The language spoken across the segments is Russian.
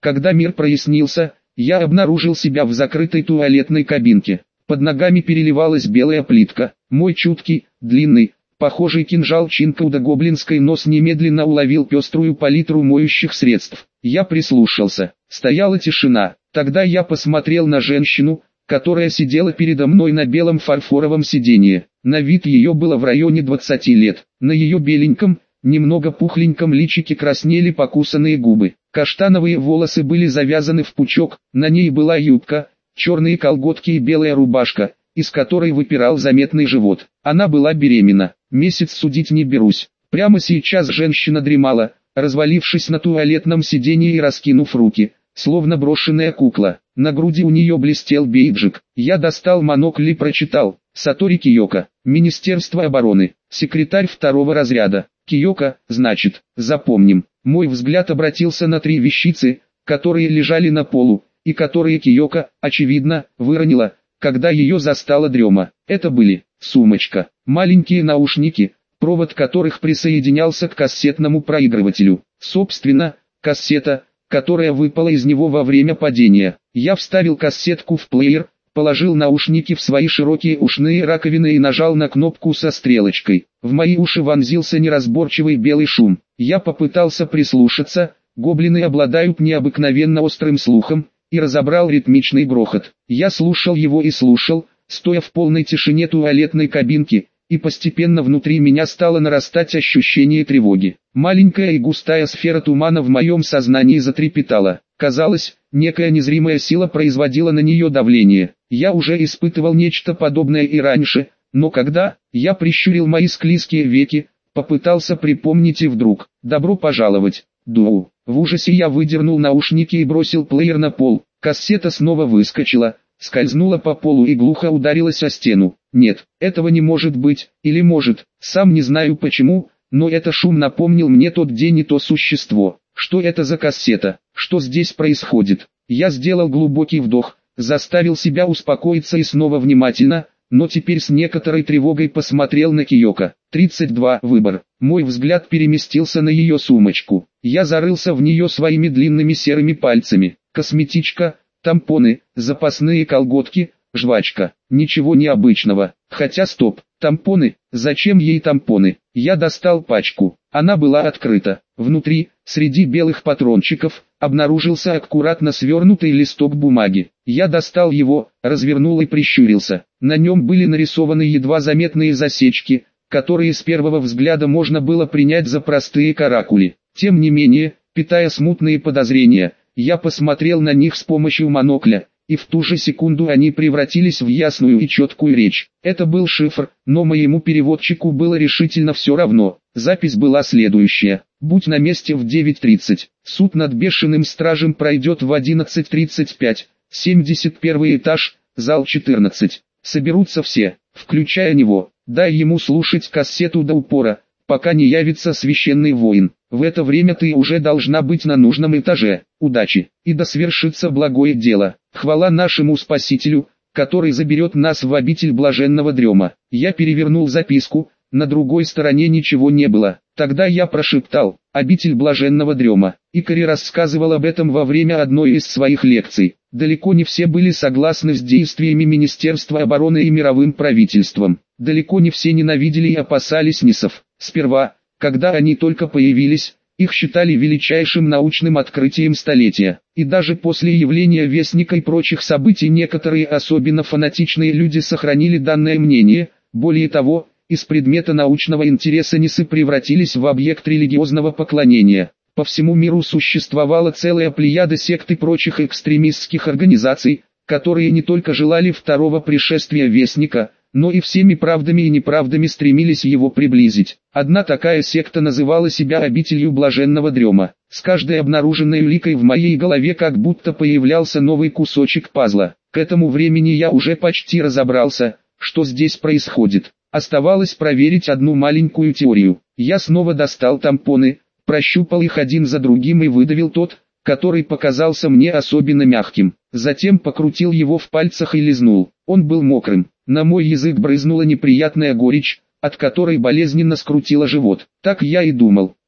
Когда мир прояснился, я обнаружил себя в закрытой туалетной кабинке. Под ногами переливалась белая плитка. Мой чуткий, длинный, похожий кинжал Чинкауда гоблинской нос немедленно уловил пеструю палитру моющих средств. Я прислушался. Стояла тишина. Тогда я посмотрел на женщину, которая сидела передо мной на белом фарфоровом сиденье. На вид ее было в районе 20 лет. На ее беленьком, немного пухленьком личике краснели покусанные губы. Каштановые волосы были завязаны в пучок, на ней была юбка, черные колготки и белая рубашка, из которой выпирал заметный живот. Она была беременна. Месяц судить не берусь. Прямо сейчас женщина дремала, развалившись на туалетном сиденье и раскинув руки, словно брошенная кукла. На груди у нее блестел бейджик. Я достал монокль и прочитал: Сатори Киока, Министерство обороны, секретарь 2-го разряда. Киока, значит, запомним. Мой взгляд обратился на 3 вещицы, которые лежали на полу, и которые Киока, очевидно, выронила, когда ее застала дрема. Это были сумочка, маленькие наушники, провод которых присоединялся к кассетному проигрывателю. Собственно, кассета, которая выпала из него во время падения. Я вставил кассетку в плеер, положил наушники в свои широкие ушные раковины и нажал на кнопку со стрелочкой. В мои уши вонзился неразборчивый белый шум. Я попытался прислушаться, гоблины обладают необыкновенно острым слухом, и разобрал ритмичный грохот. Я слушал его и слушал, стоя в полной тишине туалетной кабинки, и постепенно внутри меня стало нарастать ощущение тревоги. Маленькая и густая сфера тумана в моем сознании затрепетала. Казалось, некая незримая сила производила на нее давление. Я уже испытывал нечто подобное и раньше, но когда я прищурил мои склизкие веки, попытался припомнить и вдруг: добро пожаловать, Дуо. В ужасе я выдернул наушники и бросил плеер на пол. Кассета снова выскочила, скользнула по полу и глухо ударилась о стену. Нет, этого не может быть, или может, сам не знаю почему, но это шум напомнил мне тот день и то существо. Что это за кассета? Что здесь происходит? Я сделал глубокий вдох, заставил себя успокоиться и снова внимательно, но теперь с некоторой тревогой посмотрел на Киока. 32. Выбор. Мой взгляд переместился на ее сумочку. Я зарылся в нее своими длинными серыми пальцами. Косметичка, тампоны, запасные колготки, жвачка. Ничего необычного. Хотя стоп, тампоны, зачем ей тампоны? Я достал пачку. Она была открыта. Внутри, среди белых патрончиков, обнаружился аккуратно свернутый листок бумаги. Я достал его, развернул и прищурился. На нем были нарисованы едва заметные засечки, которые с первого взгляда можно было принять за простые каракули. Тем не менее, питая смутные подозрения, я посмотрел на них с помощью монокля, и в ту же секунду они превратились в ясную и четкую речь. Это был шифр, но моему переводчику было решительно все равно. Запись была следующая: будь на месте в 9:30. Суд над бешеным стражем пройдет в 11:35. 71 этаж, зал 14. Соберутся все, включая него. Дай ему слушать кассету до упора, пока не явится священный воин. В это время ты уже должна быть на нужном этаже. Удачи, и да свершится благое дело. Хвала нашему Спасителю, который заберет нас в обитель блаженного дрема. Я перевернул записку, на другой стороне ничего не было. Тогда я прошептал: обитель блаженного дрема. Икари рассказывал об этом во время одной из своих лекций. Далеко не все были согласны с действиями Министерства обороны и мировым правительством. Далеко не все ненавидели и опасались нисов. Сперва, когда они только появились, их считали величайшим научным открытием столетия. И даже после явления Вестника и прочих событий некоторые особенно фанатичные люди сохранили данное мнение. Более того, из предмета научного интереса нисы превратились в объект религиозного поклонения. По всему миру существовала целая плеяда сект и прочих экстремистских организаций, которые не только желали второго пришествия Вестника, но и всеми правдами и неправдами стремились его приблизить. Одна такая секта называла себя обителью блаженного дрема. С каждой обнаруженной уликой в моей голове как будто появлялся новый кусочек пазла. К этому времени я уже почти разобрался, что здесь происходит. Оставалось проверить одну маленькую теорию. Я снова достал тампоны, прощупал их один за другим и выдавил тот, который показался мне особенно мягким. Затем покрутил его в пальцах и лизнул. Он был мокрым. На мой язык брызнула неприятная горечь, от которой болезненно скрутило живот. Так я и думал.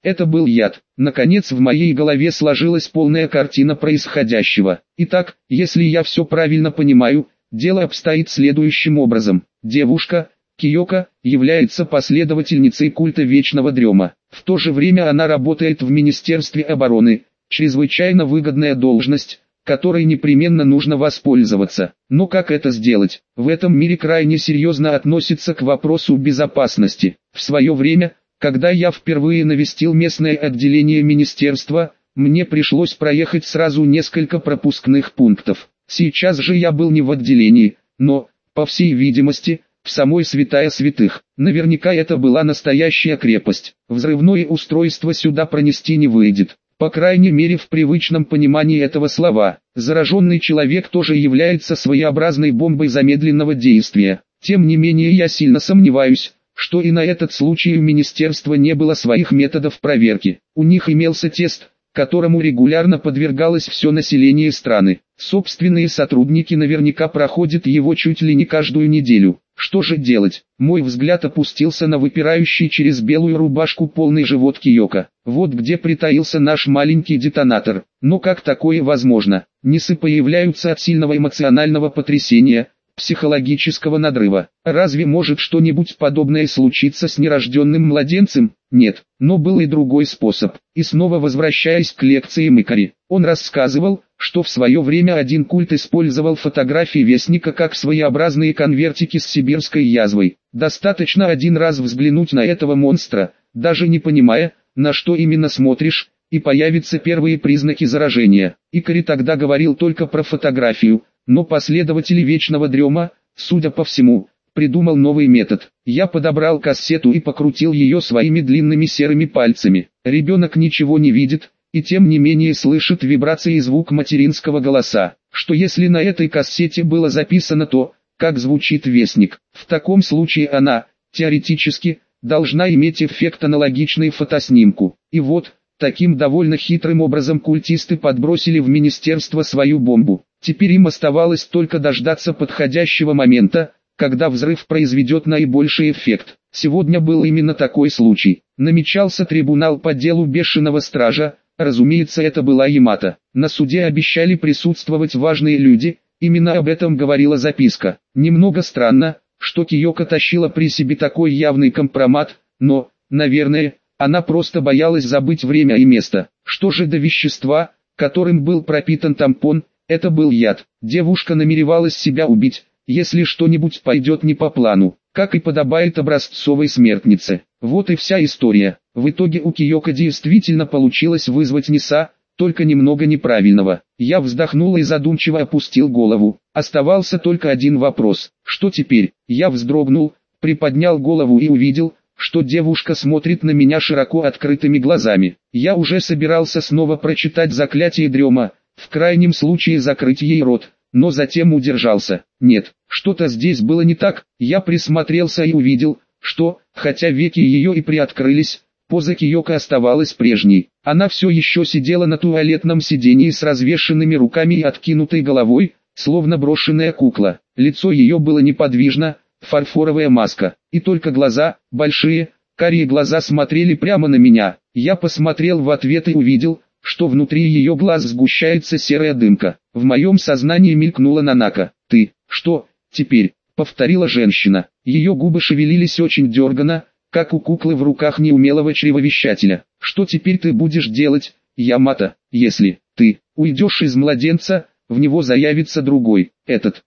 Это был яд. Наконец в моей голове сложилась полная картина происходящего. Итак, если я все правильно понимаю, дело обстоит следующим образом. Девушка, Киока, является последовательницей культа Вечного Дрема. В то же время она работает в Министерстве обороны, чрезвычайно выгодная должность, которой непременно нужно воспользоваться. Но как это сделать? В этом мире крайне серьезно относятся к вопросу безопасности. В свое время, когда я впервые навестил местное отделение министерства, мне пришлось проехать сразу несколько пропускных пунктов. Сейчас же я был не в отделении, но, по всей видимости, в самой святая святых. Наверняка это была настоящая крепость. Взрывное устройство сюда пронести не выйдет. По крайней мере в привычном понимании этого слова. Зараженный человек тоже является своеобразной бомбой замедленного действия. Тем не менее я сильно сомневаюсь, что и на этот случай у министерства не было своих методов проверки. У них имелся тест, которому регулярно подвергалось все население страны. Собственные сотрудники наверняка проходят его чуть ли не каждую неделю. Что же делать? Мой взгляд опустился на выпирающий через белую рубашку полный живот Киока. Вот где притаился наш маленький детонатор. Но как такое возможно? Несы появляются от сильного эмоционального потрясения, психологического надрыва. Разве может что-нибудь подобное случиться с нерожденным младенцем? Нет, но был и другой способ. И снова возвращаясь к лекции Икари, он рассказывал, что в свое время один культ использовал фотографии Вестника как своеобразные конвертики с сибирской язвой. Достаточно один раз взглянуть на этого монстра, даже не понимая, на что именно смотришь, и появятся первые признаки заражения. Икари тогда говорил только про фотографию, но последователи Вечного Дрема, судя по всему, придумал новый метод. Я подобрал кассету и покрутил ее своими длинными серыми пальцами. Ребенок ничего не видит, и тем не менее слышит вибрации и звук материнского голоса. Что если на этой кассете было записано то, как звучит Вестник? В таком случае она, теоретически, должна иметь эффект аналогичный фотоснимку. И вот, таким довольно хитрым образом культисты подбросили в министерство свою бомбу. Теперь им оставалось только дождаться подходящего момента, когда взрыв произведет наибольший эффект. Сегодня был именно такой случай. Намечался трибунал по делу бешеного стража, разумеется это была Ямато. На суде обещали присутствовать важные люди, именно об этом говорила записка. Немного странно, что Киока тащила при себе такой явный компромат, но, наверное, она просто боялась забыть время и место. Что же до вещества, которым был пропитан тампон, это был яд. Девушка намеревалась себя убить, если что-нибудь пойдет не по плану, как и подобает образцовой смертнице. Вот и вся история. В итоге у Киока действительно получилось вызвать Неса, только немного неправильного. Я вздохнул и задумчиво опустил голову. Оставался только один вопрос. Что теперь? Я вздрогнул, приподнял голову и увидел, что девушка смотрит на меня широко открытыми глазами. Я уже собирался снова прочитать заклятие Дрема, в крайнем случае закрыть ей рот, но затем удержался. Нет, что-то здесь было не так. Я присмотрелся и увидел, что, хотя веки ее и приоткрылись, поза Киока оставалась прежней. Она все еще сидела на туалетном сидении с развешенными руками и откинутой головой, словно брошенная кукла. Лицо ее было неподвижно, фарфоровая маска, и только глаза, большие, карие глаза смотрели прямо на меня. Я посмотрел в ответ и увидел, что внутри ее глаз сгущается серая дымка. В моем сознании мелькнула Нанака. «Ты, что, теперь?» — повторила женщина. Ее губы шевелились очень дерганно, как у куклы в руках неумелого чревовещателя. «Что теперь ты будешь делать, Ямато, если ты уйдешь из младенца, в него заявится другой, этот.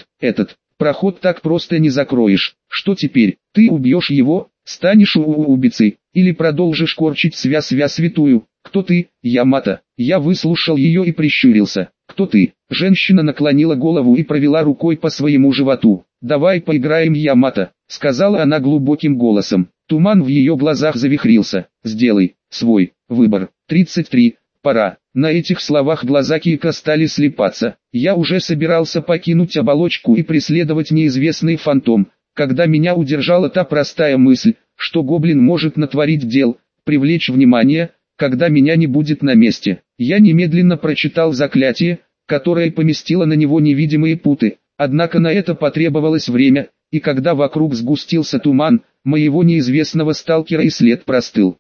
Проход так просто не закроешь. Что теперь? Ты убьешь его, станешь убийцей, или продолжишь корчить святую? Кто ты, Ямато?» Я выслушал ее и прищурился. «Кто ты?» Женщина наклонила голову и провела рукой по своему животу. «Давай поиграем, Ямато», — сказала она глубоким голосом. Туман в ее глазах завихрился. «Сделай свой выбор». 33. Пора. На этих словах глаза Киока стали слепаться. Я уже собирался покинуть оболочку и преследовать неизвестный фантом, когда меня удержала та простая мысль, что гоблин может натворить дел, привлечь внимание, когда меня не будет на месте. Я немедленно прочитал заклятие, которое поместило на него невидимые путы, однако на это потребовалось время, и когда вокруг сгустился туман, моего неизвестного сталкера и след простыл.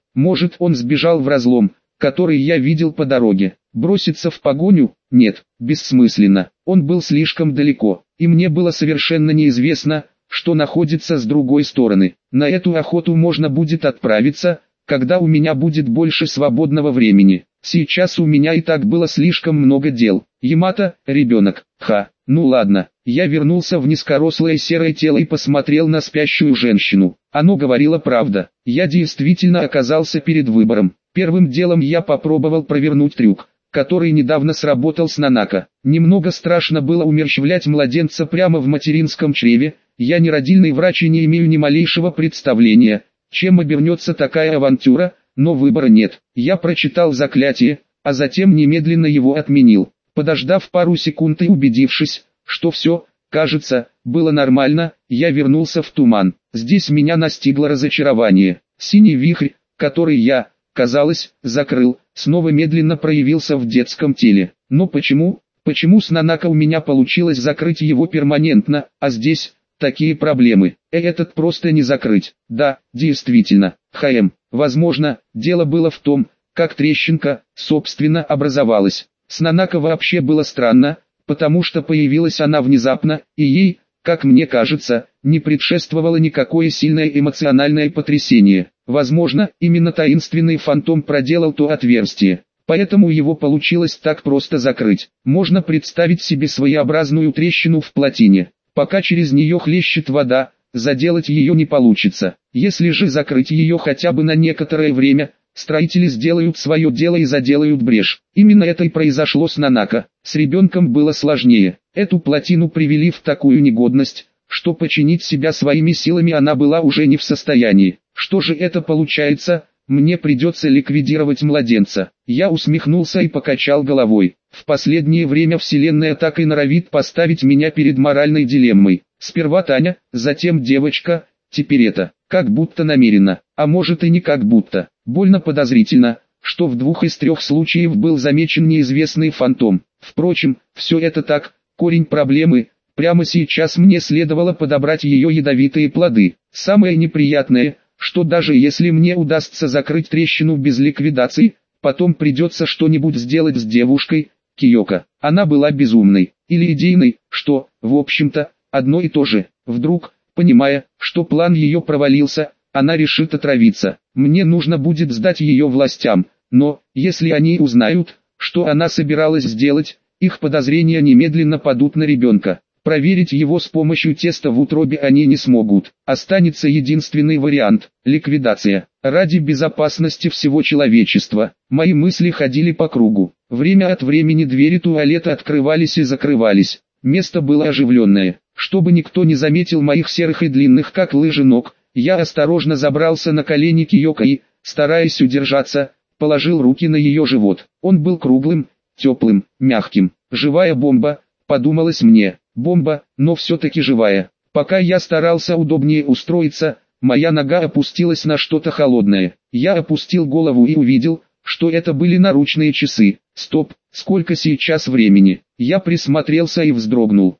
Может, он сбежал в разлом, который я видел по дороге. Броситься в погоню? Нет, бессмысленно. Он был слишком далеко, и мне было совершенно неизвестно, что находится с другой стороны. На эту охоту можно будет отправиться, когда у меня будет больше свободного времени. Сейчас у меня и так было слишком много дел. Ямато, ребенок, ну ладно. Я вернулся в низкорослое серое тело и посмотрел на спящую женщину. Оно говорило правда. Я действительно оказался перед выбором. Первым делом я попробовал провернуть трюк, который недавно сработал с Нанако. Немного страшно было умерщвлять младенца прямо в материнском чреве. Я не родильный врач и не имею ни малейшего представления, чем обернется такая авантюра, но выбора нет. Я прочитал заклятие, а затем немедленно его отменил. Подождав пару секунд и убедившись, что все, кажется, было нормально, я вернулся в туман. Здесь меня настигло разочарование. Синий вихрь, который я, казалось, закрыл, снова медленно проявился в детском теле. Но почему с Нанако у меня получилось закрыть его перманентно, а здесь такие проблемы? Этот просто не закрыть. Да, действительно, возможно, дело было в том, как трещинка, собственно, образовалась. С Нанако вообще было странно, потому что появилась она внезапно, и ей, как мне кажется, не предшествовало никакое сильное эмоциональное потрясение. Возможно, именно таинственный фантом проделал то отверстие, поэтому его получилось так просто закрыть. Можно представить себе своеобразную трещину в плотине. Пока через нее хлещет вода, заделать ее не получится. Если же закрыть ее хотя бы на некоторое время, строители сделают свое дело и заделают брешь. Именно это и произошло с Нанако. С ребенком было сложнее. Эту плотину привели в такую негодность, что починить себя своими силами она была уже не в состоянии. Что же это получается? Мне придется ликвидировать младенца. Я усмехнулся и покачал головой. В последнее время Вселенная так и норовит поставить меня перед моральной дилеммой. Сперва Таня, затем девочка, теперь это. Как будто намеренно, а может и не как будто. Больно подозрительно, что в 2 из 3 случаев был замечен неизвестный фантом. Впрочем, все это так, корень проблемы. Прямо сейчас мне следовало подобрать ее ядовитые плоды. Самое неприятное, что даже если мне удастся закрыть трещину без ликвидации, потом придется что-нибудь сделать с девушкой, Киоко. Она была безумной, или идейной, что, в общем-то, одно и то же. Вдруг, понимая, что план ее провалился, она решит отравиться. Мне нужно будет сдать ее властям, но, если они узнают, что она собиралась сделать, их подозрения немедленно падут на ребенка. Проверить его с помощью теста в утробе они не смогут. Останется единственный вариант – ликвидация. Ради безопасности всего человечества. Мои мысли ходили по кругу. Время от времени двери туалета открывались и закрывались. Место было оживленное. Чтобы никто не заметил моих серых и длинных как лыжи ног, я осторожно забрался на колени Киоко и, стараясь удержаться, положил руки на ее живот. Он был круглым, теплым, мягким. Живая бомба, подумалось мне. Бомба, но все-таки живая. Пока я старался удобнее устроиться, моя нога опустилась на что-то холодное. Я опустил голову и увидел, что это были наручные часы. Стоп, сколько сейчас времени? Я присмотрелся и вздрогнул.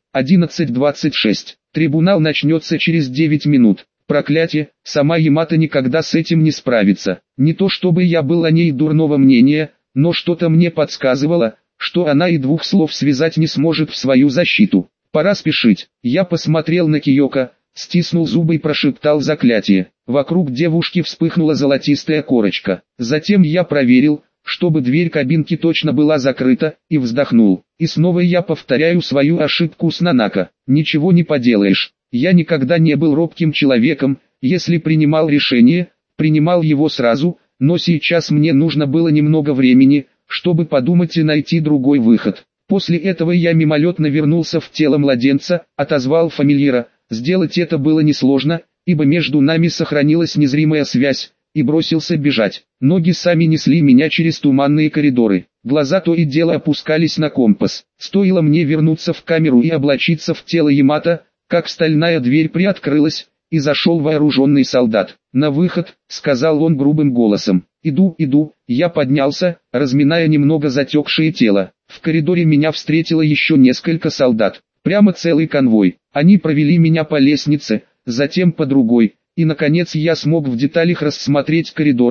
11:26. Трибунал начнется через 9 минут. Проклятие, сама Ямато никогда с этим не справится. Не то чтобы я был о ней дурного мнения, но что-то мне подсказывало, что она и 2 слов связать не сможет в свою защиту. Пора спешить. Я посмотрел на Киоко, стиснул зубы и прошептал заклятие. Вокруг девушки вспыхнула золотистая корочка. Затем я проверил, чтобы дверь кабинки точно была закрыта, и вздохнул. И снова я повторяю свою ошибку с Нанако. Ничего не поделаешь. Я никогда не был робким человеком, если принимал решение, принимал его сразу, но сейчас мне нужно было немного времени, чтобы подумать и найти другой выход. После этого я мимолетно вернулся в тело младенца, отозвал фамильяра. Сделать это было несложно, ибо между нами сохранилась незримая связь, и бросился бежать. Ноги сами несли меня через туманные коридоры. Глаза то и дело опускались на компас. Стоило мне вернуться в камеру и облачиться в тело Ямато, как стальная дверь приоткрылась, и зашел вооруженный солдат. «На выход», — сказал он грубым голосом. «Иду». Я поднялся, разминая немного затекшее тело. В коридоре меня встретило еще несколько солдат. Прямо целый конвой. Они провели меня по лестнице, затем по другой, и наконец я смог в деталях рассмотреть коридоры,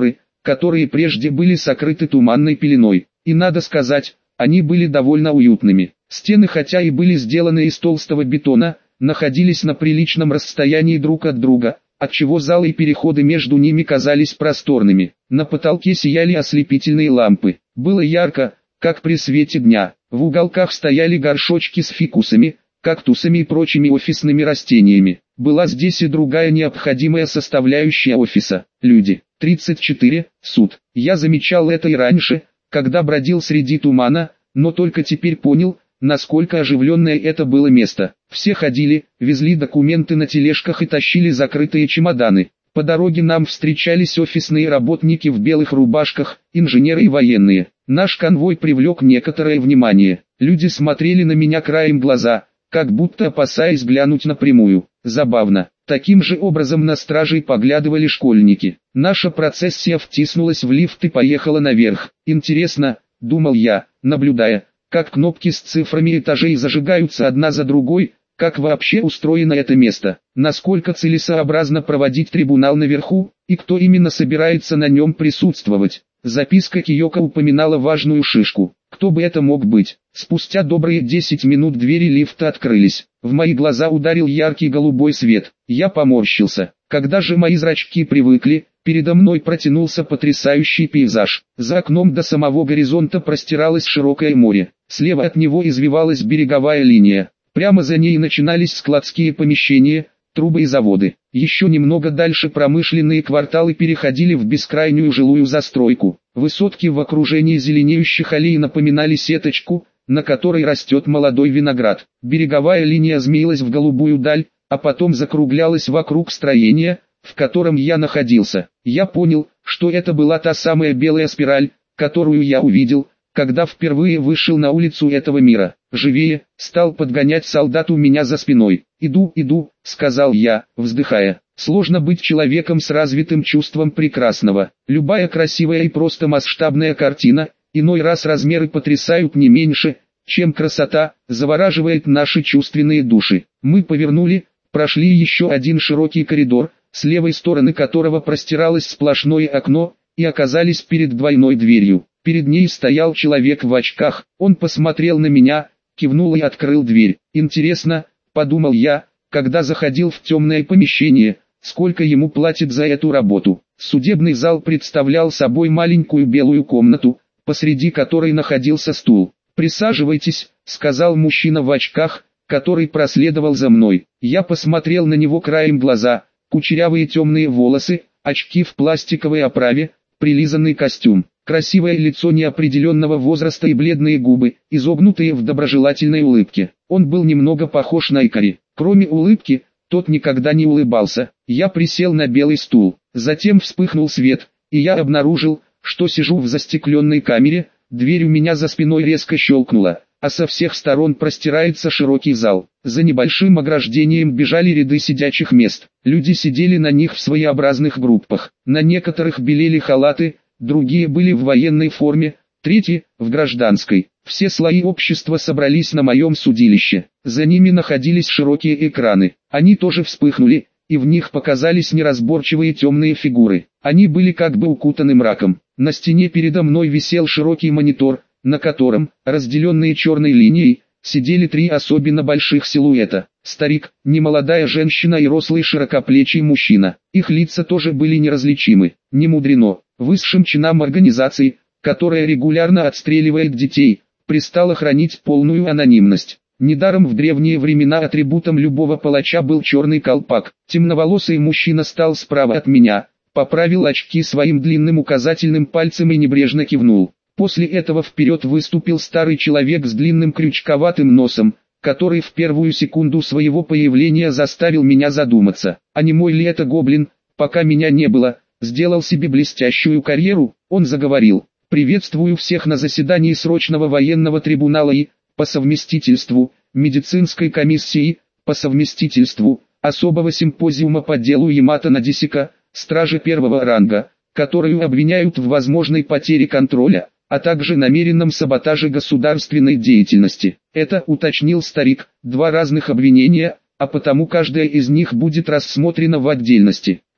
которые прежде были сокрыты туманной пеленой. И надо сказать, они были довольно уютными. Стены, хотя и были сделаны из толстого бетона, находились на приличном расстоянии друг от друга, отчего залы и переходы между ними казались просторными. На потолке сияли ослепительные лампы. Было ярко, как при свете дня. В уголках стояли горшочки с фикусами, кактусами и прочими офисными растениями. Была здесь и другая необходимая составляющая офиса – люди. 34. Суд. Я замечал это и раньше, когда бродил среди тумана, но только теперь понял, насколько оживленное это было место. Все ходили, везли документы на тележках и тащили закрытые чемоданы. По дороге нам встречались офисные работники в белых рубашках, инженеры и военные. Наш конвой привлек некоторое внимание. Люди смотрели на меня краем глаза, как будто опасаясь глянуть напрямую. Забавно. Таким же образом на стражей поглядывали школьники. Наша процессия втиснулась в лифт и поехала наверх. Интересно, думал я, наблюдая, как кнопки с цифрами этажей зажигаются одна за другой, как вообще устроено это место, насколько целесообразно проводить трибунал наверху, и кто именно собирается на нем присутствовать. Записка Киоко упоминала важную шишку. Кто бы это мог быть? Спустя добрые 10 минут двери лифта открылись. В мои глаза ударил яркий голубой свет. Я поморщился. Когда же мои зрачки привыкли, передо мной протянулся потрясающий пейзаж. За окном до самого горизонта простиралось широкое море. Слева от него извивалась береговая линия. Прямо за ней начинались складские помещения, трубы и заводы. Еще немного дальше промышленные кварталы переходили в бескрайнюю жилую застройку. Высотки в окружении зеленеющих аллей напоминали сеточку, на которой растет молодой виноград. Береговая линия змеилась в голубую даль, а потом закруглялась вокруг строения, в котором я находился. Я понял, что это была та самая белая спираль, которую я увидел, когда впервые вышел на улицу этого мира. «Живее!» — стал подгонять солдат у меня за спиной. «Иду, иду!» — сказал я, вздыхая. Сложно быть человеком с развитым чувством прекрасного. Любая красивая и просто масштабная картина, иной раз размеры потрясают не меньше, чем красота, завораживает наши чувственные души. Мы повернули, прошли еще один широкий коридор, с левой стороны которого простиралось сплошное окно, и оказались перед двойной дверью. Перед ней стоял человек в очках, он посмотрел на меня, кивнул и открыл дверь. Интересно, подумал я, когда заходил в темное помещение, сколько ему платят за эту работу. Судебный зал представлял собой маленькую белую комнату, посреди которой находился стул. «Присаживайтесь», — сказал мужчина в очках, который проследовал за мной. Я посмотрел на него краем глаза, кучерявые темные волосы, очки в пластиковой оправе, прилизанный костюм. Красивое лицо неопределенного возраста и бледные губы, изогнутые в доброжелательной улыбке. Он был немного похож на Икари. Кроме улыбки, тот никогда не улыбался. Я присел на белый стул. Затем вспыхнул свет, и я обнаружил, что сижу в застекленной камере. Дверь у меня за спиной резко щелкнула, а со всех сторон простирается широкий зал. За небольшим ограждением бежали ряды сидячих мест. Люди сидели на них в своеобразных группах. На некоторых белели халаты, другие были в военной форме, третьи – в гражданской. Все слои общества собрались на моем судилище. За ними находились широкие экраны. Они тоже вспыхнули, и в них показались неразборчивые темные фигуры. Они были как бы укутаны мраком. На стене передо мной висел широкий монитор, на котором, разделенные черной линией, сидели три особенно больших силуэта. Старик, немолодая женщина и рослый широкоплечий мужчина. Их лица тоже были неразличимы. Не мудрено. Высшим чинам организации, которая регулярно отстреливает детей, пристало хранить полную анонимность. Недаром в древние времена атрибутом любого палача был черный колпак. Темноволосый мужчина стал справа от меня, поправил очки своим длинным указательным пальцем и небрежно кивнул. После этого вперед выступил старый человек с длинным крючковатым носом, который в первую секунду своего появления заставил меня задуматься, а не мой ли это гоблин, пока меня не было, сделал себе блестящую карьеру. Он заговорил: «Приветствую всех на заседании срочного военного трибунала и, по совместительству, медицинской комиссии, по совместительству, особого симпозиума по делу Ямато Надисика, стражи первого ранга, которую обвиняют в возможной потере контроля, а также намеренном саботаже государственной деятельности». Это, уточнил старик, два разных обвинения, а потому каждая из них будет рассмотрена в отдельности.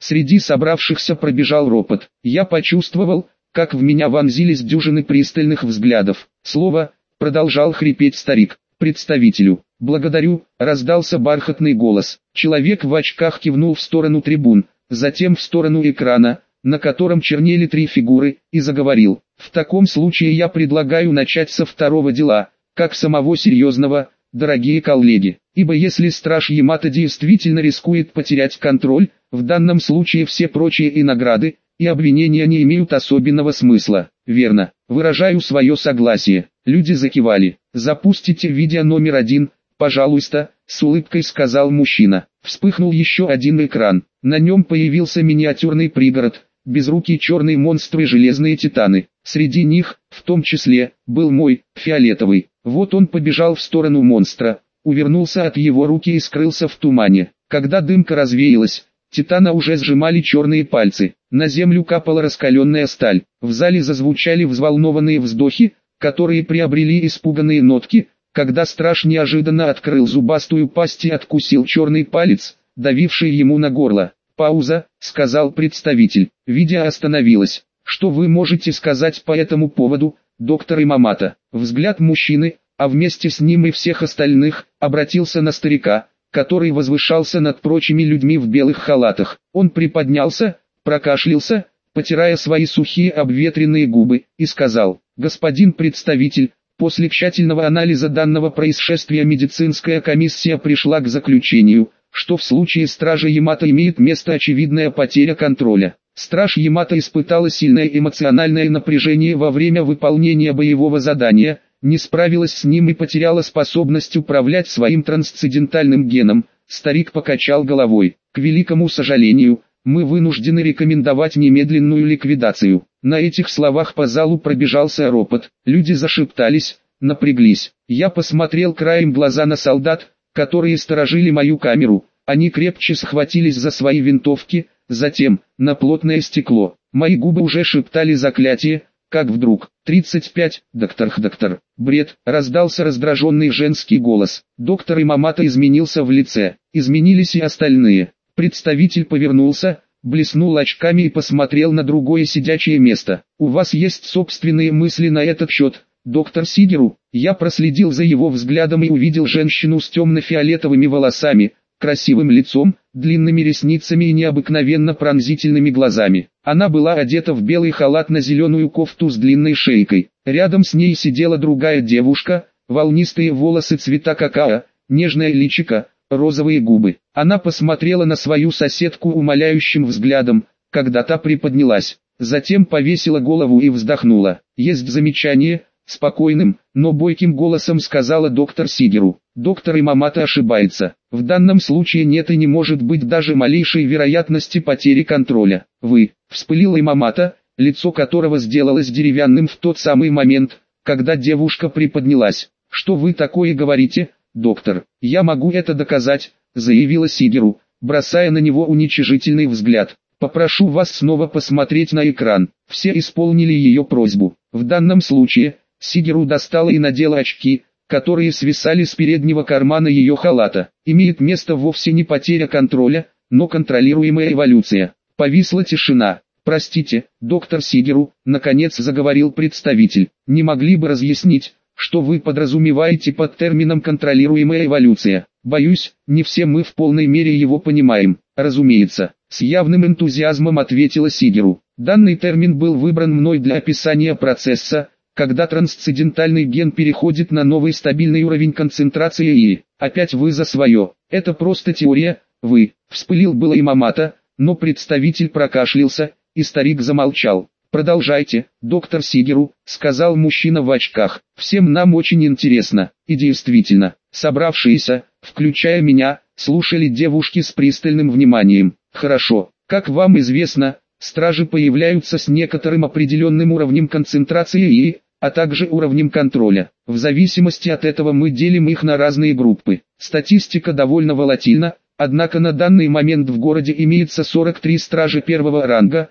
Среди собравшихся пробежал ропот. Я почувствовал, как в меня вонзились дюжины пристальных взглядов. Слово, продолжал хрипеть старик, представителю. «Благодарю», раздался бархатный голос. Человек в очках кивнул в сторону трибун, затем в сторону экрана, на котором чернели 3 фигуры, и заговорил. «В таком случае я предлагаю начать со второго дела, как самого серьезного, дорогие коллеги, ибо если страж Ямато действительно рискует потерять контроль, в данном случае все прочие и награды, и обвинения не имеют особенного смысла». «Верно, выражаю свое согласие». Люди закивали. «Запустите видео номер 1, пожалуйста», с улыбкой сказал мужчина. Вспыхнул еще один экран. На нем появился миниатюрный пригород, безрукие черные монстры и железные титаны. Среди них, в том числе, был мой, фиолетовый. Вот он побежал в сторону монстра, увернулся от его руки и скрылся в тумане. Когда дымка развеялась, титана уже сжимали черные пальцы. На землю капала раскаленная сталь. В зале зазвучали взволнованные вздохи, которые приобрели испуганные нотки, когда страж неожиданно открыл зубастую пасть и откусил черный палец, давивший ему на горло. «Пауза», — сказал представитель. Видео остановилось. «Что вы можете сказать по этому поводу, доктор Имамото?» Взгляд мужчины, а вместе с ним и всех остальных, обратился на старика, который возвышался над прочими людьми в белых халатах. Он приподнялся, прокашлялся, потирая свои сухие обветренные губы, и сказал: «Господин представитель, после тщательного анализа данного происшествия медицинская комиссия пришла к заключению, что в случае стража Ямато имеет место очевидная потеря контроля. Страж Ямато испытала сильное эмоциональное напряжение во время выполнения боевого задания, не справилась с ним и потеряла способность управлять своим трансцендентальным геном». Старик покачал головой. «К великому сожалению, мы вынуждены рекомендовать немедленную ликвидацию». На этих словах по залу пробежался ропот. Люди зашептались, напряглись. Я посмотрел краем глаза на солдат, которые сторожили мою камеру. Они крепче схватились за свои винтовки, затем, на плотное стекло. Мои губы уже шептали заклятие, как вдруг: 35, доктор, бред, раздался раздраженный женский голос. Доктор Имамото изменился в лице, изменились и остальные. Представитель повернулся, блеснул очками и посмотрел на другое сидячее место. «У вас есть собственные мысли на этот счет, доктор Сигеру?» Я проследил за его взглядом и увидел женщину с темно-фиолетовыми волосами, красивым лицом, длинными ресницами и необыкновенно пронзительными глазами. Она была одета в белый халат на зеленую кофту с длинной шейкой. Рядом с ней сидела другая девушка, волнистые волосы цвета какао, нежное личико, розовые губы. Она посмотрела на свою соседку умоляющим взглядом, когда та приподнялась. Затем повесила голову и вздохнула. «Есть замечание», — спокойным, но бойким голосом сказала доктор Сигеру. «Доктор Имамото ошибается. В данном случае нет и не может быть даже малейшей вероятности потери контроля. Вы», — вспылил Имамото, лицо которого сделалось деревянным в тот самый момент, когда девушка приподнялась. «Что вы такое говорите, доктор?» «Я могу это доказать», — заявила Сигеру, бросая на него уничижительный взгляд. «Попрошу вас снова посмотреть на экран». Все исполнили ее просьбу. В данном случае, Сигеру достала и надела очки, которые свисали с переднего кармана ее халата. Имеет место вовсе не потеря контроля, но контролируемая эволюция. Повисла тишина. «Простите, доктор Сигеру», — наконец заговорил представитель, «не могли бы разъяснить, что вы подразумеваете под термином «контролируемая эволюция»? Боюсь, не все мы в полной мере его понимаем». «Разумеется», — с явным энтузиазмом ответила Сигеру. «Данный термин был выбран мной для описания процесса, когда трансцендентальный ген переходит на новый стабильный уровень концентрации и... Опять вы за свое. Это просто теория, вы», — вспылил было Имамото, но представитель прокашлялся, и старик замолчал. «Продолжайте, доктор Сигеру», — сказал мужчина в очках. «Всем нам очень интересно». И действительно, собравшиеся, включая меня, слушали девушки с пристальным вниманием. «Хорошо, как вам известно, стражи появляются с некоторым определенным уровнем концентрации и, а также уровнем контроля. В зависимости от этого мы делим их на разные группы. Статистика довольно волатильна, однако на данный момент в городе имеется 43 стражи первого ранга,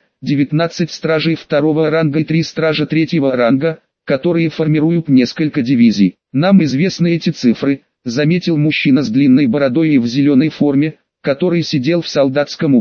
19 стражей второго ранга и 3 стража третьего ранга, которые формируют несколько дивизий. Нам известны эти цифры», — заметил мужчина с длинной бородой и в зеленой форме, который сидел в солдатском углу.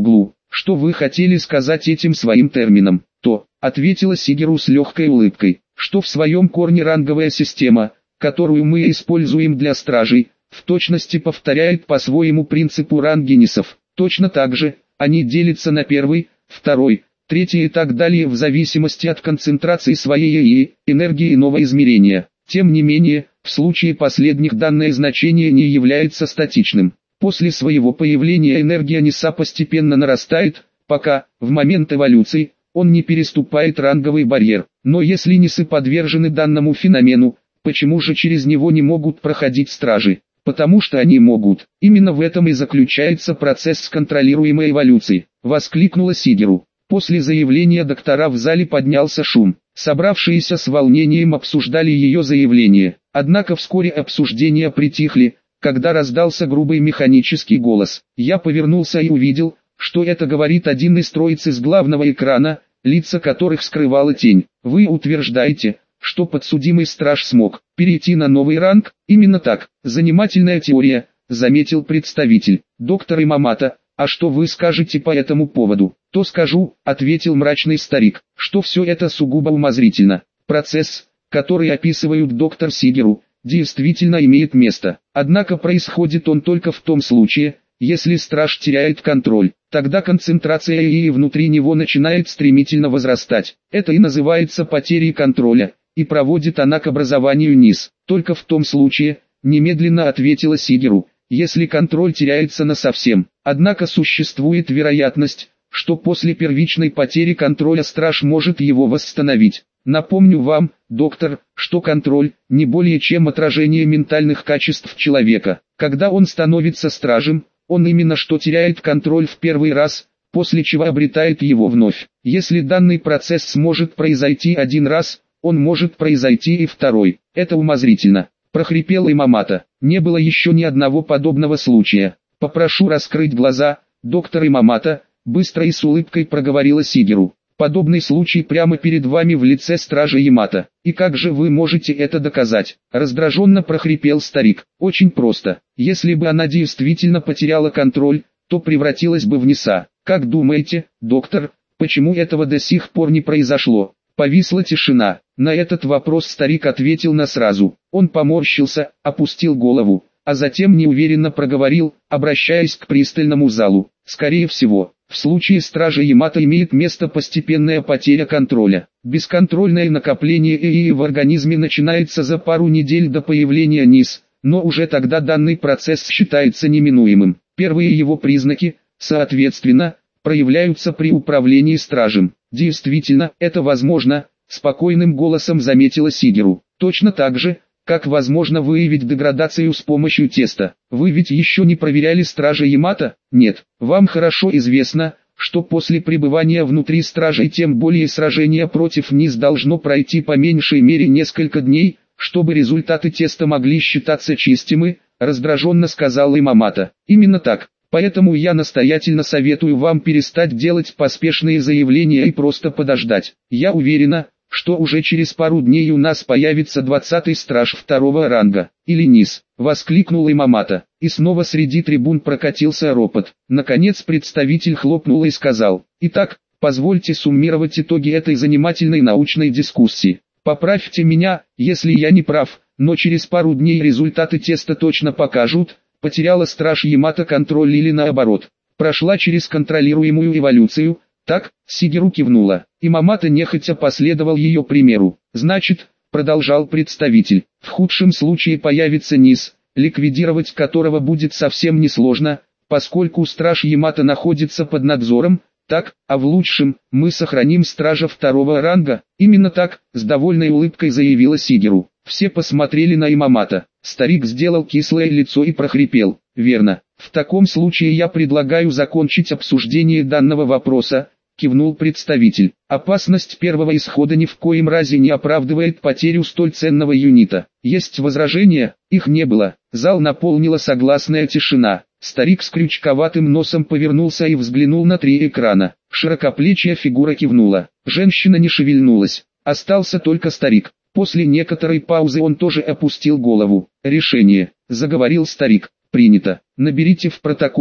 Что вы хотели сказать этим своим термином? То, ответила Сигеру с легкой улыбкой, что в своем корне ранговая система, которую мы используем для стражей, в точности повторяет по своему принципу рангенисов. Точно так же, они делятся на первый, второй, третий и так далее в зависимости от концентрации своей энергии иного измерения. Тем не менее, в случае последних данное значение не является статичным. После своего появления энергия Ниса постепенно нарастает, пока, в момент эволюции, он не переступает ранговый барьер. Но если Нисы подвержены данному феномену, почему же через него не могут проходить стражи? Потому что они могут. Именно в этом и заключается процесс контролируемой эволюции, воскликнула Сигеру. После заявления доктора в зале поднялся шум. Собравшиеся с волнением обсуждали ее заявление. Однако вскоре обсуждения притихли, когда раздался грубый механический голос. Я повернулся и увидел, что это говорит один из троицы с главного экрана, лица которых скрывала тень. Вы утверждаете, что подсудимый страж смог перейти на новый ранг? Именно так. Занимательная теория, заметил представитель. Доктор Имамото, а что вы скажете по этому поводу? То скажу, ответил мрачный старик, что все это сугубо умозрительно. Процесс, который описывают доктор Сигеру, действительно имеет место. Однако происходит он только в том случае, если страж теряет контроль. Тогда концентрация ИИ внутри него начинает стремительно возрастать. Это и называется потерей контроля, и проводит она к образованию низ. Только в том случае, немедленно ответила Сигеру, если контроль теряется насовсем. Однако существует вероятность, что после первичной потери контроля страж может его восстановить. Напомню вам, доктор, что контроль – не более чем отражение ментальных качеств человека. Когда он становится стражем, он именно что теряет контроль в первый раз, после чего обретает его вновь. Если данный процесс сможет произойти один раз, он может произойти и второй. Это умозрительно. Прохрипел Имамото. Не было еще ни одного подобного случая. Попрошу раскрыть глаза, доктор Имамото, быстро и с улыбкой проговорила Сигеру. Подобный случай прямо перед вами в лице стража Ямато. И как же вы можете это доказать? Раздраженно прохрипел старик. Очень просто. Если бы она действительно потеряла контроль, то превратилась бы в Ниса. Как думаете, доктор, почему этого до сих пор не произошло? Повисла тишина. На этот вопрос старик ответил на сразу. Он поморщился, опустил голову, а затем неуверенно проговорил, обращаясь к пристальному залу. Скорее всего, в случае стража Ямато имеет место постепенная потеря контроля. Бесконтрольное накопление ИИ в организме начинается за пару недель до появления низ, но уже тогда данный процесс считается неминуемым. Первые его признаки, соответственно, проявляются при управлении стражем. Действительно, это возможно, спокойным голосом заметила Сигеру. Точно так же, как возможно выявить деградацию с помощью теста. Вы ведь еще не проверяли стража Ямато? Нет. Вам хорошо известно, что после пребывания внутри стражей тем более сражение против низ должно пройти по меньшей мере несколько дней, чтобы результаты теста могли считаться чистыми, раздраженно сказал Имамото. Именно так. Поэтому я настоятельно советую вам перестать делать поспешные заявления и просто подождать. Я уверена, что уже через пару дней у нас появится 20-й страж второго ранга, или низ, воскликнул Имамото, и снова среди трибун прокатился ропот. Наконец представитель хлопнул и сказал: «Итак, позвольте суммировать итоги этой занимательной научной дискуссии. Поправьте меня, если я не прав, но через пару дней результаты теста точно покажут, потеряла страж Ямато контроль или наоборот, прошла через контролируемую эволюцию». Так, Сигеру кивнула. Имамото нехотя последовал ее примеру. «Значит, — продолжал представитель, — в худшем случае появится низ, ликвидировать которого будет совсем несложно, поскольку страж Ямато находится под надзором, так, а в лучшем, мы сохраним стража второго ранга». Именно так, с довольной улыбкой заявила Сигеру. Все посмотрели на Имамото. Старик сделал кислое лицо и прохрипел: «Верно. В таком случае я предлагаю закончить обсуждение данного вопроса», кивнул представитель. «Опасность первого исхода ни в коем разе не оправдывает потерю столь ценного юнита. Есть возражения?» Их не было. Зал наполнила согласная тишина. Старик с крючковатым носом повернулся и взглянул на 3 экрана. Широкоплечья фигура кивнула. Женщина не шевельнулась. Остался только старик. После некоторой паузы он тоже опустил голову. «Решение», — заговорил старик, — «принято. Наберите в протоколе,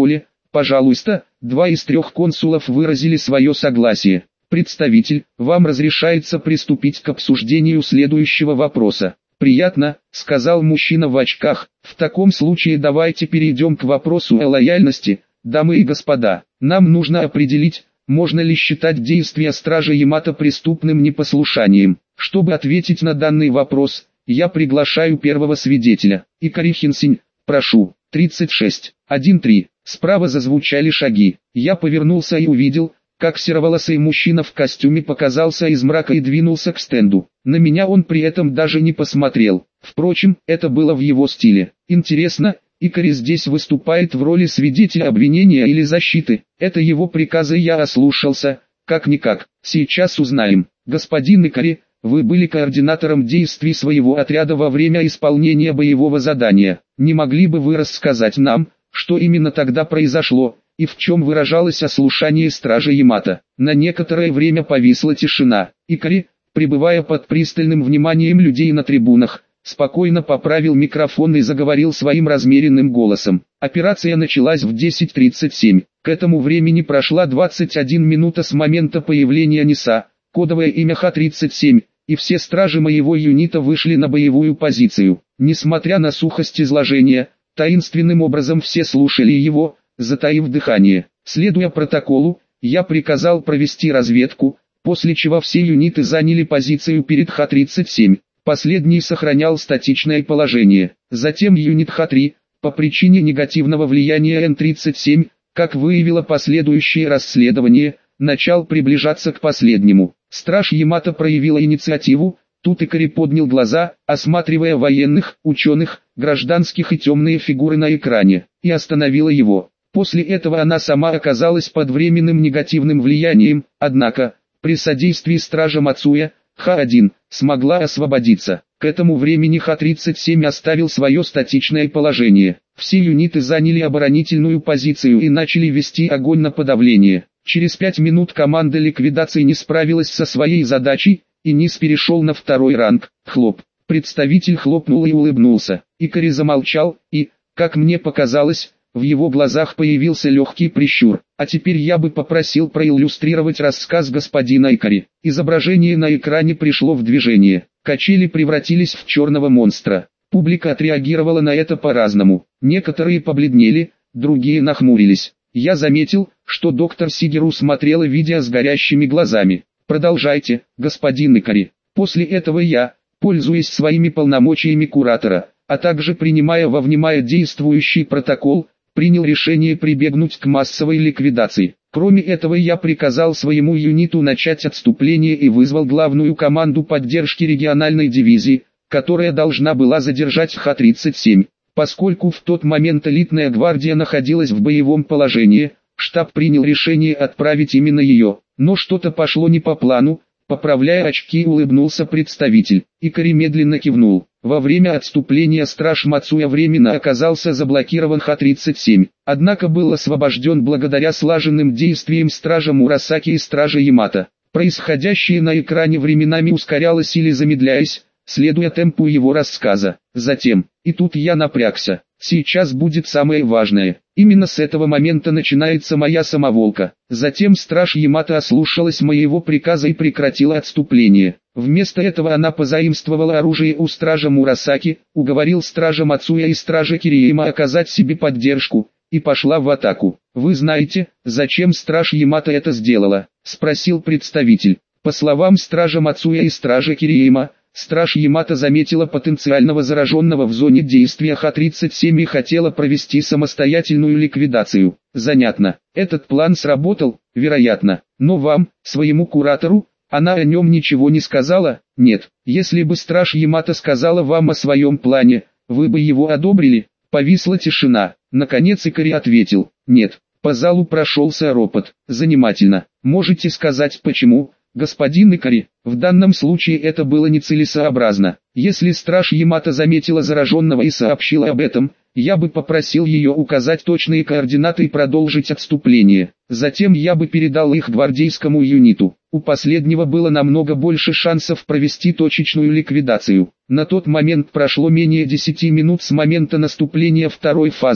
Пожалуйста, 2 из 3 консулов выразили свое согласие. Представитель, вам разрешается приступить к обсуждению следующего вопроса. «Приятно», — сказал мужчина в очках. «В таком случае давайте перейдем к вопросу о лояльности, дамы и господа. Нам нужно определить, можно ли считать действия стража Ямато преступным непослушанием. Чтобы ответить на данный вопрос, я приглашаю первого свидетеля. Икари Хинсинь, прошу». 36. 1-3. Справа зазвучали шаги. Я повернулся и увидел, как сероволосый мужчина в костюме показался из мрака и двинулся к стенду. На меня он при этом даже не посмотрел. Впрочем, это было в его стиле. Интересно, Икари здесь выступает в роли свидетеля обвинения или защиты? Это его приказы я ослушался. Как-никак, сейчас узнаем. Господин Икари, вы были координатором действий своего отряда во время исполнения боевого задания. Не могли бы вы рассказать нам, что именно тогда произошло, и в чем выражалось ослушание стража Ямато? На некоторое время повисла тишина. Икари, пребывая под пристальным вниманием людей на трибунах, спокойно поправил микрофон и заговорил своим размеренным голосом. Операция началась в 10:37. К этому времени прошла 21 минута с момента появления НИСа, кодовое имя Х-37, и все стражи моего юнита вышли на боевую позицию. Несмотря на сухость изложения, таинственным образом все слушали его, затаив дыхание. Следуя протоколу, я приказал провести разведку, после чего все юниты заняли позицию перед Х-37. Последний сохранял статичное положение. Затем юнит Х-3, по причине негативного влияния Н-37, как выявило последующее расследование, начал приближаться к последнему. Страж Ямато проявила инициативу, тут Икари поднял глаза, осматривая военных, ученых, гражданских и темные фигуры на экране, и остановила его. После этого она сама оказалась под временным негативным влиянием, однако, при содействии стража Мацуя, Х-1, смогла освободиться. К этому времени Х-37 оставил свое статичное положение. Все юниты заняли оборонительную позицию и начали вести огонь на подавление. Через 5 минут команда ликвидации не справилась со своей задачей, и НИС перешел на второй ранг. Хлоп. Представитель хлопнул и улыбнулся. Икари замолчал, и, как мне показалось, в его глазах появился легкий прищур. А теперь я бы попросил проиллюстрировать рассказ господина Икари. Изображение на экране пришло в движение. Качели превратились в черного монстра. Публика отреагировала на это по-разному. Некоторые побледнели, другие нахмурились. Я заметил, что доктор Сигеру смотрела видео с горящими глазами. Продолжайте, господин Икари. После этого я, пользуясь своими полномочиями куратора, а также принимая во внимание действующий протокол, принял решение прибегнуть к массовой ликвидации. Кроме этого я приказал своему юниту начать отступление и вызвал главную команду поддержки региональной дивизии, которая должна была задержать Х-37. Поскольку в тот момент элитная гвардия находилась в боевом положении, штаб принял решение отправить именно ее. Но что-то пошло не по плану. Поправляя очки, улыбнулся представитель. Икари медленно кивнул. Во время отступления страж Мацуя временно оказался заблокирован Х-37, однако был освобожден благодаря слаженным действиям стража Мурасаки и стража Ямато. Происходящее на экране временами ускорялось или замедляясь, следуя темпу его рассказа. Затем, и тут я напрягся, сейчас будет самое важное. Именно с этого момента начинается моя самоволка. Затем страж Ямато ослушалась моего приказа и прекратила отступление. Вместо этого она позаимствовала оружие у стража Мурасаки, уговорил стража Мацуя и стража Кириэма оказать себе поддержку, и пошла в атаку. «Вы знаете, зачем страж Ямато это сделала?» – спросил представитель. По словам стража Мацуя и стража Кириэма, страж Ямато заметила потенциального зараженного в зоне действия Х-37 и хотела провести самостоятельную ликвидацию. Занятно. Этот план сработал, вероятно. Но вам, своему куратору, она о нем ничего не сказала? Нет. Если бы страж Ямато сказала вам о своем плане, вы бы его одобрили? Повисла тишина. Наконец Икари ответил: нет. По залу прошелся ропот. Занимательно. Можете сказать почему? Господин Икари, в данном случае это было нецелесообразно. Если страж Ямато заметила зараженного и сообщила об этом, я бы попросил ее указать точные координаты и продолжить отступление. Затем я бы передал их гвардейскому юниту. У последнего было намного больше шансов провести точечную ликвидацию. На тот момент прошло менее 10 минут с момента наступления второй фазы,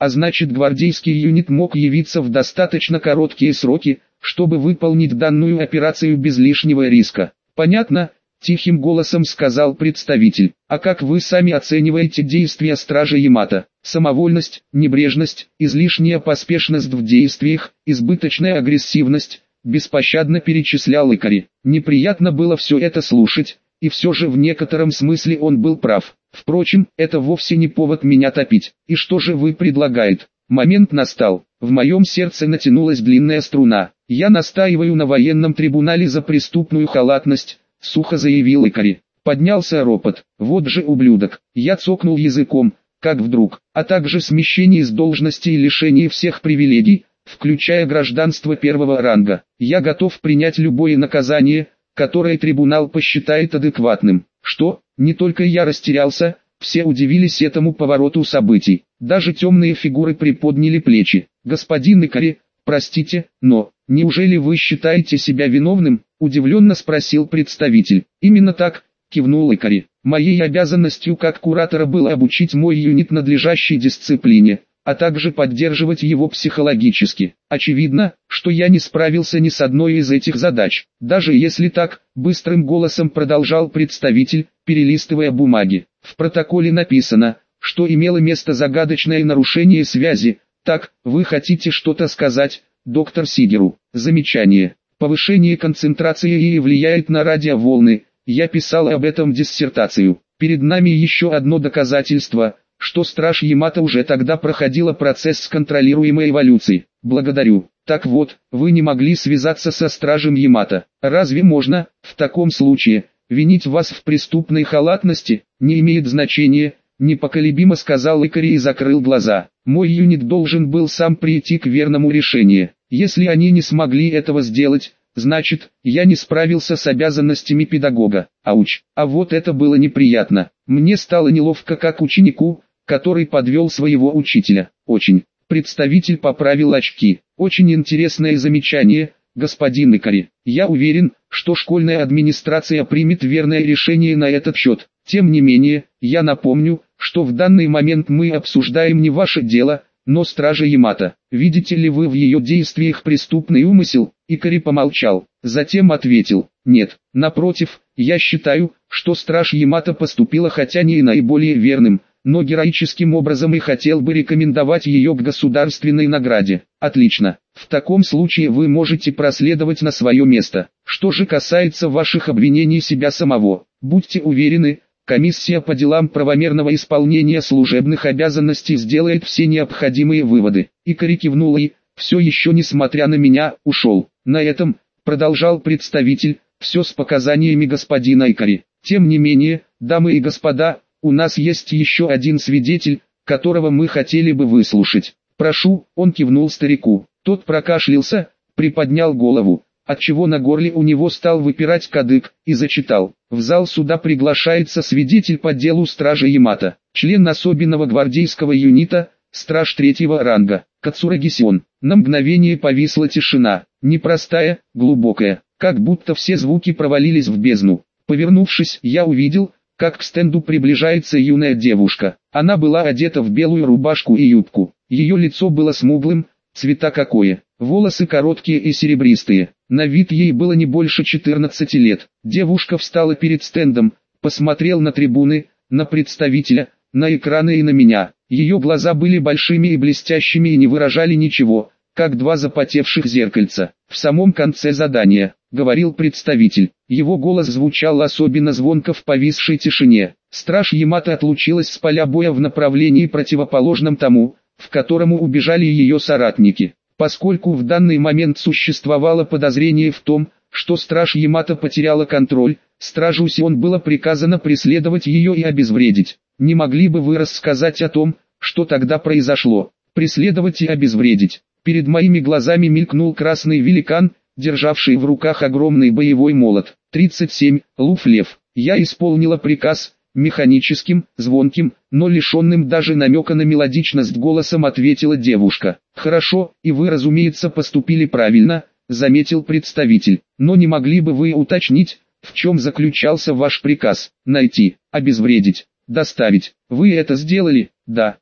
а значит гвардейский юнит мог явиться в достаточно короткие сроки, чтобы выполнить данную операцию без лишнего риска. «Понятно», – тихим голосом сказал представитель. «А как вы сами оцениваете действия стража Ямато? Самовольность, небрежность, излишняя поспешность в действиях, избыточная агрессивность?» – беспощадно перечислял Икари. Неприятно было все это слушать, и все же в некотором смысле он был прав. Впрочем, это вовсе не повод меня топить. «И что же вы предлагаете?» Момент настал. В моем сердце натянулась длинная струна. «Я настаиваю на военном трибунале за преступную халатность», — сухо заявил Икари. Поднялся ропот. «Вот же ублюдок!» Я цокнул языком, как вдруг, а также смещение с должности и лишение всех привилегий, включая гражданство первого ранга. Я готов принять любое наказание, которое трибунал посчитает адекватным. Что? Не только я растерялся, все удивились этому повороту событий. Даже темные фигуры приподняли плечи. «Господин Икари, простите, но, неужели вы считаете себя виновным?» – удивленно спросил представитель. «Именно так», – кивнул Икари. «Моей обязанностью как куратора было обучить мой юнит надлежащей дисциплине, а также поддерживать его психологически. Очевидно, что я не справился ни с одной из этих задач. Даже если так», – быстрым голосом продолжал представитель, перелистывая бумаги. «В протоколе написано, что имело место загадочное нарушение связи. Так, вы хотите что-то сказать, доктор Сигеру?» Замечание. Повышение концентрации ИИ влияет на радиоволны. Я писал об этом диссертацию. Перед нами еще одно доказательство, что страж Ямато уже тогда проходила процесс контролируемой эволюции. Благодарю. Так вот, вы не могли связаться со стражем Ямато. Разве можно, в таком случае, винить вас в преступной халатности? Не имеет значения, непоколебимо сказал Икари и закрыл глаза. Мой юнит должен был сам прийти к верному решению. Если они не смогли этого сделать, значит, я не справился с обязанностями педагога. Ауч, а вот это было неприятно. Мне стало неловко как ученику, который подвел своего учителя. Очень. Представитель поправил очки. Очень интересное замечание, господин Икари. Я уверен, что школьная администрация примет верное решение на этот счет. Тем не менее, я напомню, что в данный момент мы обсуждаем не ваше дело, но стража Ямато. Видите ли вы в ее действиях преступный умысел? Икари помолчал, затем ответил: нет, напротив, я считаю, что страж Ямато поступила хотя не и наиболее верным, но героическим образом и хотел бы рекомендовать ее к государственной награде. Отлично, в таком случае вы можете проследовать на свое место. Что же касается ваших обвинений себя самого, будьте уверены, комиссия по делам правомерного исполнения служебных обязанностей сделает все необходимые выводы. Икари кивнул и, все еще несмотря на меня, ушел. На этом, продолжал представитель, все с показаниями господина Икари. Тем не менее, дамы и господа, у нас есть еще один свидетель, которого мы хотели бы выслушать. Прошу, он кивнул старику. Тот прокашлялся, приподнял голову, отчего на горле у него стал выпирать кадык, и зачитал. В зал суда приглашается свидетель по делу стража Ямато, член особенного гвардейского юнита, страж третьего ранга, Кацураги Сион. На мгновение повисла тишина, непростая, глубокая, как будто все звуки провалились в бездну. Повернувшись, я увидел, как к стенду приближается юная девушка. Она была одета в белую рубашку и юбку. Ее лицо было смуглым, цвета какое. Волосы короткие и серебристые. На вид ей было не больше 14 лет. Девушка встала перед стендом, посмотрел на трибуны, на представителя, на экраны и на меня. Ее глаза были большими и блестящими и не выражали ничего, как два запотевших зеркальца. В самом конце задания, говорил представитель, его голос звучал особенно звонко в повисшей тишине. Страж Ямато отлучилась с поля боя в направлении противоположном тому, в которому убежали ее соратники. Поскольку в данный момент существовало подозрение в том, что страж Ямато потеряла контроль, стражу Сион было приказано преследовать ее и обезвредить. Не могли бы вы рассказать о том, что тогда произошло? Преследовать и обезвредить. Перед моими глазами мелькнул красный великан, державший в руках огромный боевой молот. 37, Луф-Лев. Я исполнила приказ, механическим, звонким, но лишенным даже намека на мелодичность голосом ответила девушка. Хорошо, и вы, разумеется, поступили правильно, заметил представитель. Но не могли бы вы уточнить, в чем заключался ваш приказ? Найти, обезвредить, доставить. Вы это сделали? Да.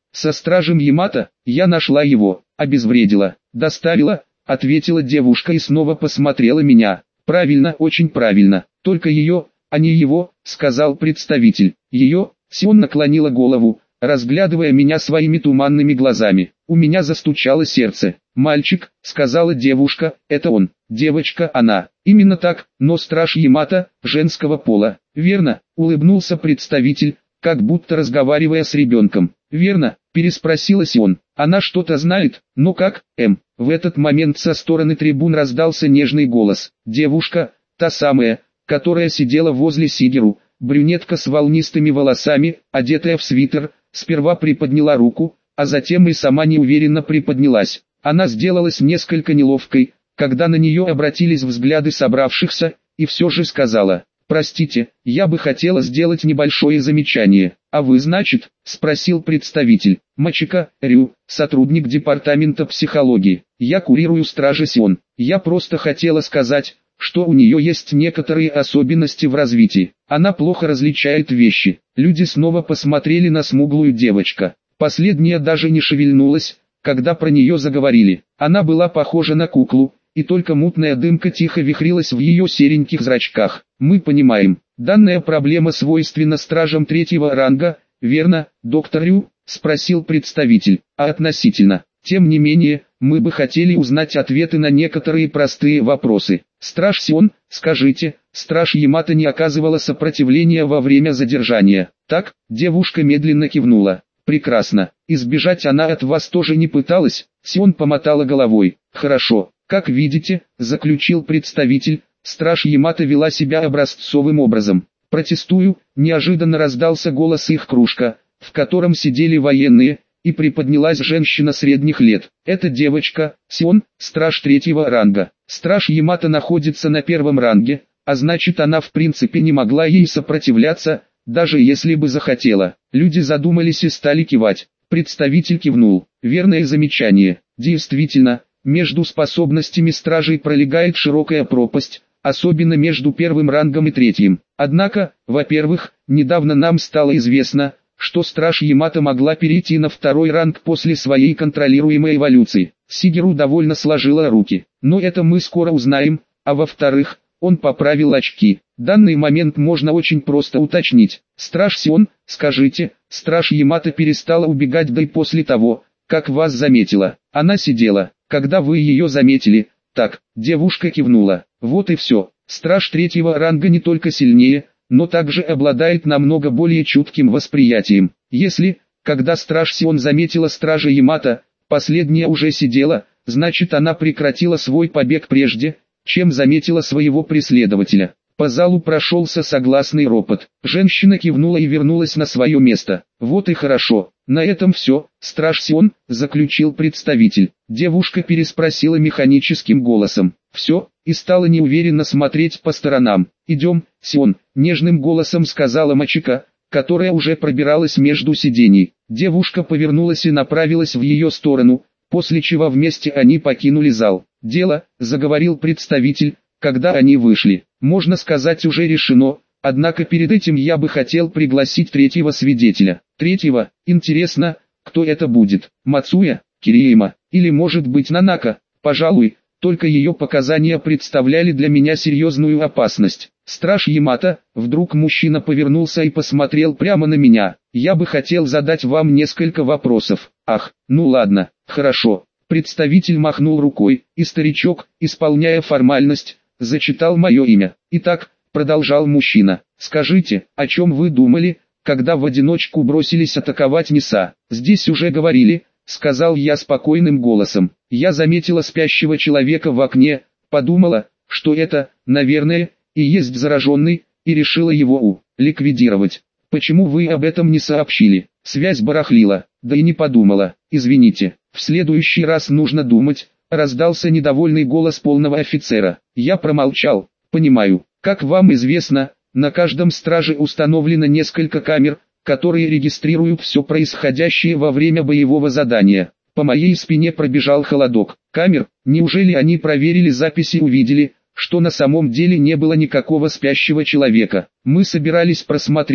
Со стражем Ямато, я нашла его, обезвредила, доставила, ответила девушка и снова посмотрела меня. Правильно, очень правильно, только ее, а не его, сказал представитель. Ее, Сион наклонила голову, разглядывая меня своими туманными глазами. У меня застучало сердце. «Мальчик», — сказала девушка, — «это он». «Девочка она». «Именно так, но страж Ямато, женского пола». «Верно», — улыбнулся представитель, как будто разговаривая с ребенком. «Верно», — переспросила Сион. «Она что-то знает, но как, В этот момент со стороны трибун раздался нежный голос. Девушка, та самая, которая сидела возле Сигеру, брюнетка с волнистыми волосами, одетая в свитер, сперва приподняла руку, а затем и сама неуверенно приподнялась. Она сделалась несколько неловкой, когда на нее обратились взгляды собравшихся, и все же сказала: «Простите, я бы хотела сделать небольшое замечание». «А вы, значит?» – спросил представитель. «Мачика, Рю, сотрудник департамента психологии. Я курирую стражи Сион. Я просто хотела сказать, что у нее есть некоторые особенности в развитии. Она плохо различает вещи». Люди снова посмотрели на смуглую девочку. Последняя даже не шевельнулась, когда про нее заговорили. Она была похожа на куклу, и только мутная дымка тихо вихрилась в ее сереньких зрачках. «Мы понимаем, данная проблема свойственна стражам третьего ранга, верно, доктор Рю?» – спросил представитель. «А относительно? Тем не менее, мы бы хотели узнать ответы на некоторые простые вопросы. Страж Сион, скажите, страж Ямато не оказывала сопротивления во время задержания?» «Так?» – девушка медленно кивнула. «Прекрасно. Избежать она от вас тоже не пыталась?» Сион помотала головой. «Хорошо. Как видите», – заключил представитель, страж Ямато вела себя образцовым образом. «Протестую», – неожиданно раздался голос их кружка, в котором сидели военные, и приподнялась женщина средних лет. «Это девочка, Сион, страж третьего ранга. Страж Ямато находится на первом ранге, а значит она в принципе не могла ей сопротивляться, даже если бы захотела». Люди задумались и стали кивать. Представитель кивнул. «Верное замечание. Действительно, между способностями стражей пролегает широкая пропасть, особенно между первым рангом и третьим. Однако, во-первых, недавно нам стало известно, что страж Ямато могла перейти на второй ранг после своей контролируемой эволюции». Сигеру довольно сложила руки. «Но это мы скоро узнаем, а во-вторых, он поправил очки. Данный момент можно очень просто уточнить. Страж Сион, скажите, страж Ямато перестала убегать да и после того, как вас заметила. Она сидела, когда вы ее заметили?» «Так», девушка кивнула. «Вот и все. Страж третьего ранга не только сильнее, но также обладает намного более чутким восприятием. Если, когда страж Сион заметила стража Ямато, последняя уже сидела, значит она прекратила свой побег прежде, чем заметила своего преследователя». По залу прошелся согласный ропот. Женщина кивнула и вернулась на свое место. «Вот и хорошо. На этом все, страж Сион», — заключил представитель. Девушка переспросила механическим голосом. «Все», и стала неуверенно смотреть по сторонам. «Идем, Сион», — нежным голосом сказала Мачика, которая уже пробиралась между сидений. Девушка повернулась и направилась в ее сторону, после чего вместе они покинули зал. «Дело», — заговорил представитель, когда они вышли, можно сказать, уже решено, однако перед этим я бы хотел пригласить третьего свидетеля. Третьего? Интересно, кто это будет? Мацуя, Кириэма, или может быть Нанака? Пожалуй, только ее показания представляли для меня серьезную опасность. Страж Ямато, вдруг мужчина повернулся и посмотрел прямо на меня. «Я бы хотел задать вам несколько вопросов». «Ах, ну ладно, хорошо». Представитель махнул рукой, и старичок, исполняя формальность, зачитал мое имя. «Итак», — продолжал мужчина, — «скажите, о чем вы думали, когда в одиночку бросились атаковать Ниса?» «Здесь уже говорили», — сказал я спокойным голосом. «Я заметила спящего человека в окне, подумала, что это, наверное, и есть зараженный, и решила его ликвидировать». «Почему вы об этом не сообщили?» «Связь барахлила, да и не подумала. Извините, в следующий раз нужно думать», — раздался недовольный голос полного офицера. Я промолчал. «Понимаю, как вам известно, на каждом страже установлено несколько камер, которые регистрируют все происходящее во время боевого задания». По моей спине пробежал холодок. «Камер? Неужели они проверили записи и увидели, что на самом деле не было никакого спящего человека?» «Мы собирались просмотреть,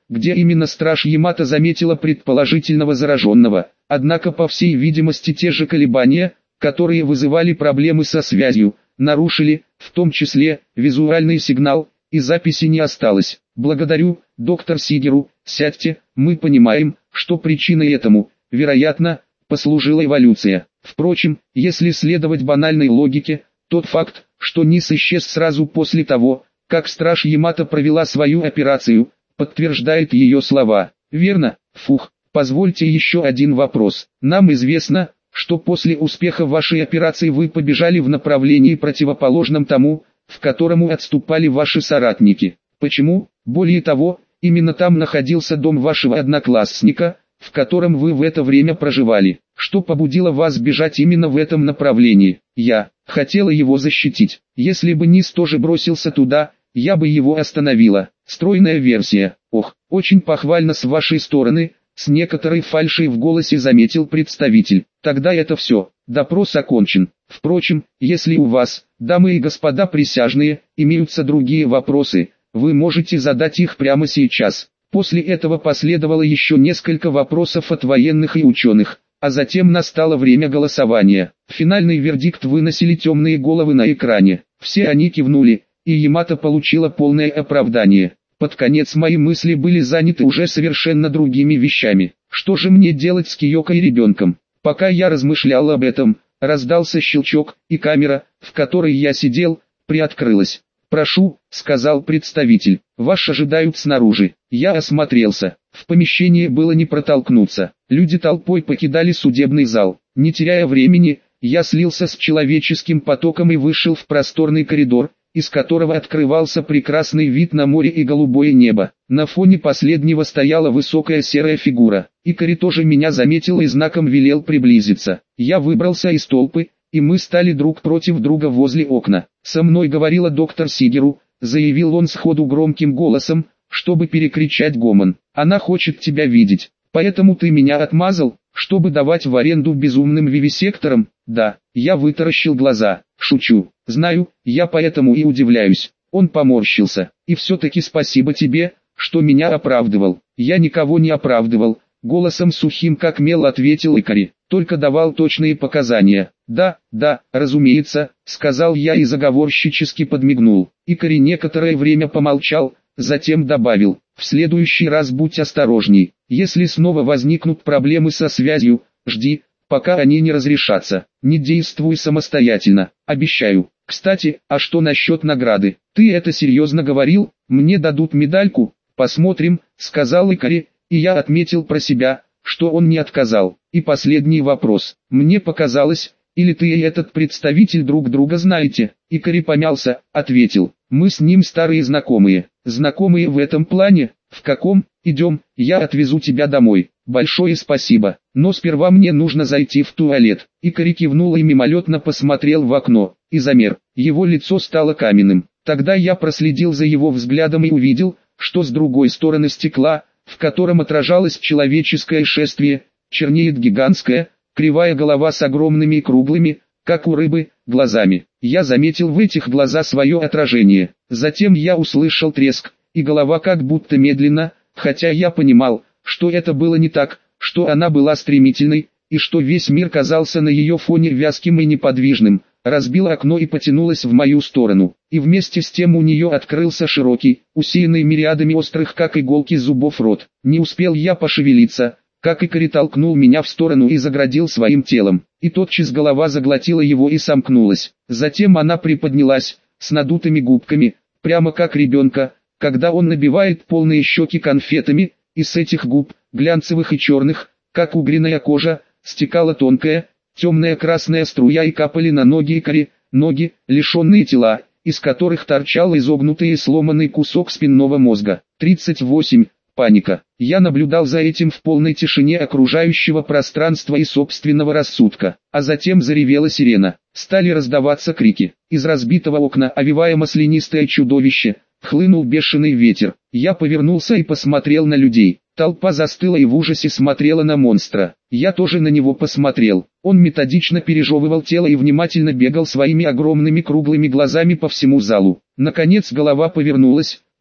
где именно страж Ямато заметила предположительного зараженного. Однако по всей видимости те же колебания, которые вызывали проблемы со связью, нарушили, в том числе, визуальный сигнал, и записи не осталось. Благодарю, доктор Сигеру, сядьте, мы понимаем, что причиной этому, вероятно, послужила эволюция. Впрочем, если следовать банальной логике, тот факт, что Низ исчез сразу после того, как страж Ямато провела свою операцию, подтверждает ее слова. Верно? Фух, позвольте еще один вопрос. Нам известно, что после успеха вашей операции вы побежали в направлении противоположном тому, в которому отступали ваши соратники. Почему? Более того, именно там находился дом вашего одноклассника, в котором вы в это время проживали. Что побудило вас бежать именно в этом направлении? Я хотела его защитить. Если бы Низ тоже бросился туда, я бы его остановила. Стройная версия. Ох, очень похвально с вашей стороны, с некоторой фальшей в голосе заметил представитель. Тогда это все. Допрос окончен. Впрочем, если у вас, дамы и господа присяжные, имеются другие вопросы, вы можете задать их прямо сейчас. После этого последовало еще несколько вопросов от военных и ученых, а затем настало время голосования. Финальный вердикт выносили темные головы на экране. Все они кивнули, и Ямато получила полное оправдание. Под конец мои мысли были заняты уже совершенно другими вещами. Что же мне делать с Киоко и ребенком? Пока я размышлял об этом, раздался щелчок, и камера, в которой я сидел, приоткрылась. «Прошу», — сказал представитель, — «вас ожидают снаружи». Я осмотрелся. В помещении было не протолкнуться. Люди толпой покидали судебный зал. Не теряя времени, я слился с человеческим потоком и вышел в просторный коридор, из которого открывался прекрасный вид на море и голубое небо. На фоне последнего стояла высокая серая фигура. Икари тоже меня заметил и знаком велел приблизиться. Я выбрался из толпы, и мы стали друг против друга возле окна. «Со мной говорила доктор Сигеру», — заявил он сходу громким голосом, чтобы перекричать гомон. «Она хочет тебя видеть. Поэтому ты меня отмазал, чтобы давать в аренду безумным вивисекторам?» «Да». Я вытаращил глаза. «Шучу. Знаю, я поэтому и удивляюсь». Он поморщился. «И все-таки спасибо тебе, что меня оправдывал». «Я никого не оправдывал», — голосом сухим как мел ответил Икари. «Только давал точные показания». «Да, разумеется», — сказал я и заговорщически подмигнул. Икари некоторое время помолчал, затем добавил: «В следующий раз будь осторожней. Если снова возникнут проблемы со связью, жди, пока они не разрешатся. Не действуй самостоятельно, обещаю. Кстати, а что насчет награды? Ты это серьезно говорил? Мне дадут медальку?» «Посмотрим», — сказал Икари, и я отметил про себя, что он не отказал. «И последний вопрос. Мне показалось, или ты и этот представитель друг друга знаете?» Икари помялся, ответил: «Мы с ним старые знакомые». «Знакомые в этом плане? В каком? Идем, я отвезу тебя домой». «Большое спасибо, но сперва мне нужно зайти в туалет». Икари кивнул и мимолетно посмотрел в окно, и замер. Его лицо стало каменным. Тогда я проследил за его взглядом и увидел, что с другой стороны стекла, в котором отражалось человеческое шествие, чернеет гигантская, кривая голова с огромными и круглыми, как у рыбы, глазами. Я заметил в этих глазах свое отражение. Затем я услышал треск, и голова как будто медленно, хотя я понимал, что это было не так, что она была стремительной, и что весь мир казался на ее фоне вязким и неподвижным, разбила окно и потянулась в мою сторону. И вместе с тем у нее открылся широкий, усеянный мириадами острых как иголки зубов рот. Не успел я пошевелиться, как Икари толкнул меня в сторону и заградил своим телом, и тотчас голова заглотила его и сомкнулась. Затем она приподнялась, с надутыми губками, прямо как ребенка, когда он набивает полные щеки конфетами, и с этих губ, глянцевых и черных, как угряная кожа, стекала тонкая, темная красная струя и капали на ноги Икари, ноги, лишенные тела, из которых торчал изогнутый и сломанный кусок спинного мозга. 38. Паника. Я наблюдал за этим в полной тишине окружающего пространства и собственного рассудка. А затем заревела сирена. Стали раздаваться крики. Из разбитого окна, овивая маслянистое чудовище, хлынул бешеный ветер. Я повернулся и посмотрел на людей. Толпа застыла и в ужасе смотрела на монстра. Я тоже на него посмотрел. Он методично пережевывал тело и внимательно бегал своими огромными круглыми глазами по всему залу. Наконец голова повернулась,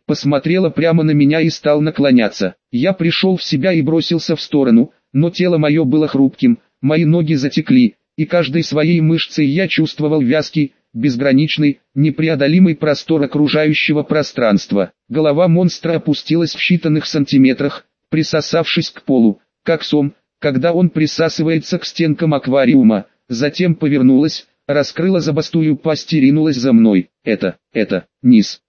посмотрела прямо на меня и стал наклоняться. Я пришел в себя и бросился в сторону, но тело мое было хрупким, мои ноги затекли, и каждой своей мышцей я чувствовал вязкий, безграничный, непреодолимый простор окружающего пространства. Голова монстра опустилась в считанных сантиметрах, присосавшись к полу, как сом, когда он присасывается к стенкам аквариума, затем повернулась, раскрыла зубастую пасть и ринулась за мной. Низ.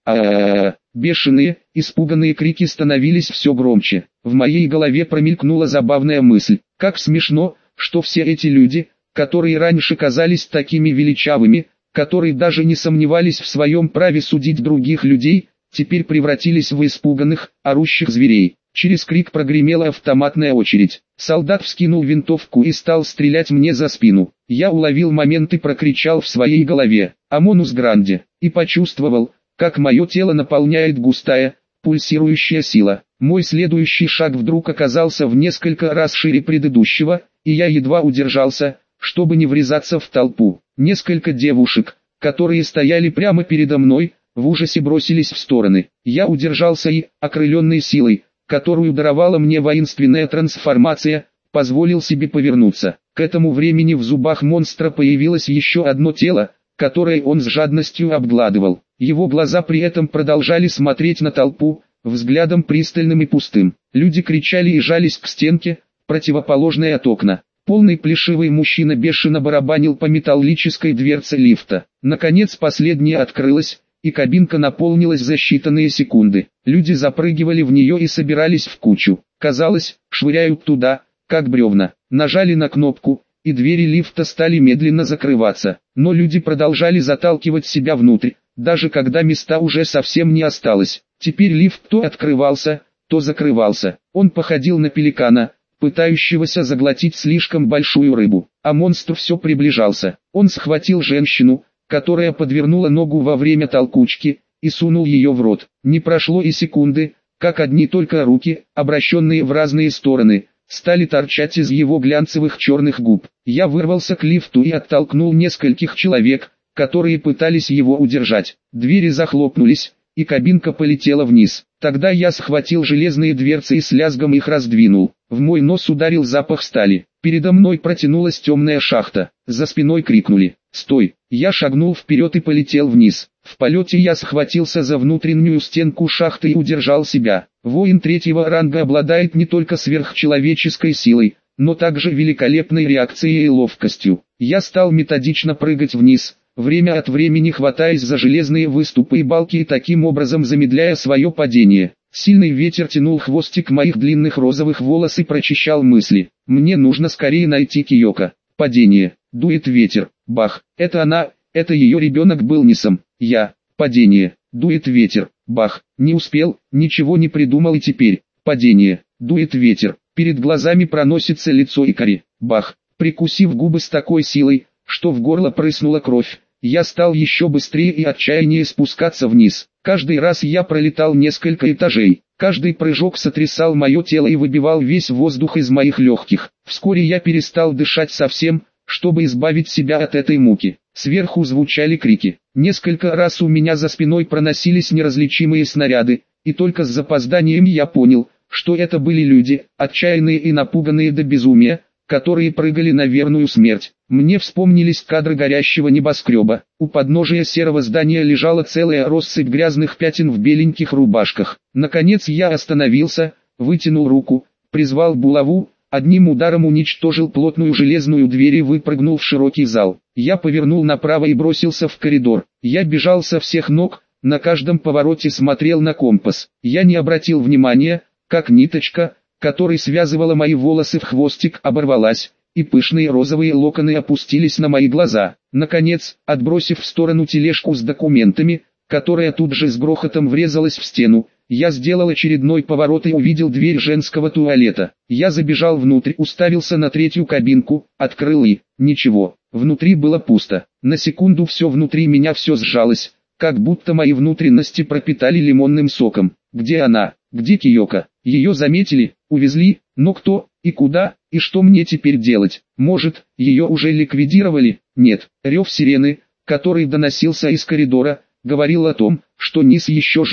Бешеные, испуганные крики становились все громче. В моей голове промелькнула забавная мысль. Как смешно, что все эти люди, которые раньше казались такими величавыми, которые даже не сомневались в своем праве судить других людей, теперь превратились в испуганных, орущих зверей. Через крик прогремела автоматная очередь. Солдат вскинул винтовку и стал стрелять мне за спину. Я уловил момент и прокричал в своей голове «Амонус Гранди!» и почувствовал, как мое тело наполняет густая, пульсирующая сила. Мой следующий шаг вдруг оказался в несколько раз шире предыдущего, и я едва удержался, чтобы не врезаться в толпу. Несколько девушек, которые стояли прямо передо мной, в ужасе бросились в стороны. Я удержался и, окрыленный силой, которую даровала мне воинственная трансформация, позволил себе повернуться. К этому времени в зубах монстра появилось еще одно тело, которое он с жадностью обгладывал. Его глаза при этом продолжали смотреть на толпу, взглядом пристальным и пустым. Люди кричали и жались к стенке, противоположной от окна. Полный плешивый мужчина бешено барабанил по металлической дверце лифта. Наконец последняя открылась, и кабинка наполнилась за считанные секунды. Люди запрыгивали в нее и собирались в кучу. Казалось, швыряют туда, как бревна. Нажали на кнопку, и двери лифта стали медленно закрываться. Но люди продолжали заталкивать себя внутрь, даже когда места уже совсем не осталось. Теперь лифт то открывался, то закрывался. Он походил на пеликана, пытающегося заглотить слишком большую рыбу. А монстр все приближался. Он схватил женщину, которая подвернула ногу во время толкучки, и сунул ее в рот. Не прошло и секунды, как одни только руки, обращенные в разные стороны, стали торчать из его глянцевых черных губ. Я вырвался к лифту и оттолкнул нескольких человек, которые пытались его удержать. Двери захлопнулись, и кабинка полетела вниз. Тогда я схватил железные дверцы и с лязгом их раздвинул. В мой нос ударил запах стали. Передо мной протянулась темная шахта. За спиной крикнули «Стой!». Я шагнул вперед и полетел вниз. В полете я схватился за внутреннюю стенку шахты и удержал себя. Воин третьего ранга обладает не только сверхчеловеческой силой, но также великолепной реакцией и ловкостью. Я стал методично прыгать вниз, время от времени хватаясь за железные выступы и балки и таким образом замедляя свое падение. Сильный ветер тянул хвостик моих длинных розовых волос и прочищал мысли. Мне нужно скорее найти Киоко. Падение. Дует ветер. Бах. Это она, это ее ребенок был Нисом. Я. Падение. Дует ветер. Бах. Не успел, ничего не придумал и теперь. Падение. Дует ветер. Перед глазами проносится лицо Икари. Бах. Прикусив губы с такой силой, что в горло прыснула кровь, я стал еще быстрее и отчаяннее спускаться вниз. Каждый раз я пролетал несколько этажей. Каждый прыжок сотрясал мое тело и выбивал весь воздух из моих легких. Вскоре я перестал дышать совсем, чтобы избавить себя от этой муки. Сверху звучали крики. Несколько раз у меня за спиной проносились неразличимые снаряды, и только с запозданием я понял, что это были люди, отчаянные и напуганные до безумия, которые прыгали на верную смерть. Мне вспомнились кадры горящего небоскреба. У подножия серого здания лежала целая россыпь грязных пятен в беленьких рубашках. Наконец я остановился, вытянул руку, призвал булаву, одним ударом уничтожил плотную железную дверь и выпрыгнул в широкий зал. Я повернул направо и бросился в коридор. Я бежал со всех ног, на каждом повороте смотрел на компас. Я не обратил внимания, как ниточка, которой связывала мои волосы в хвостик, оборвалась, и пышные розовые локоны опустились на мои глаза. Наконец, отбросив в сторону тележку с документами, которая тут же с грохотом врезалась в стену, я сделал очередной поворот и увидел дверь женского туалета. Я забежал внутрь, уставился на третью кабинку, открыл и... ничего, внутри было пусто. На секунду все внутри меня все сжалось, как будто мои внутренности пропитали лимонным соком. Где она? Где Киоко? Ее заметили, увезли, но кто, и куда, и что мне теперь делать? Может, ее уже ликвидировали? Нет. Рев сирены, который доносился из коридора, говорил о том, что Нис еще жив.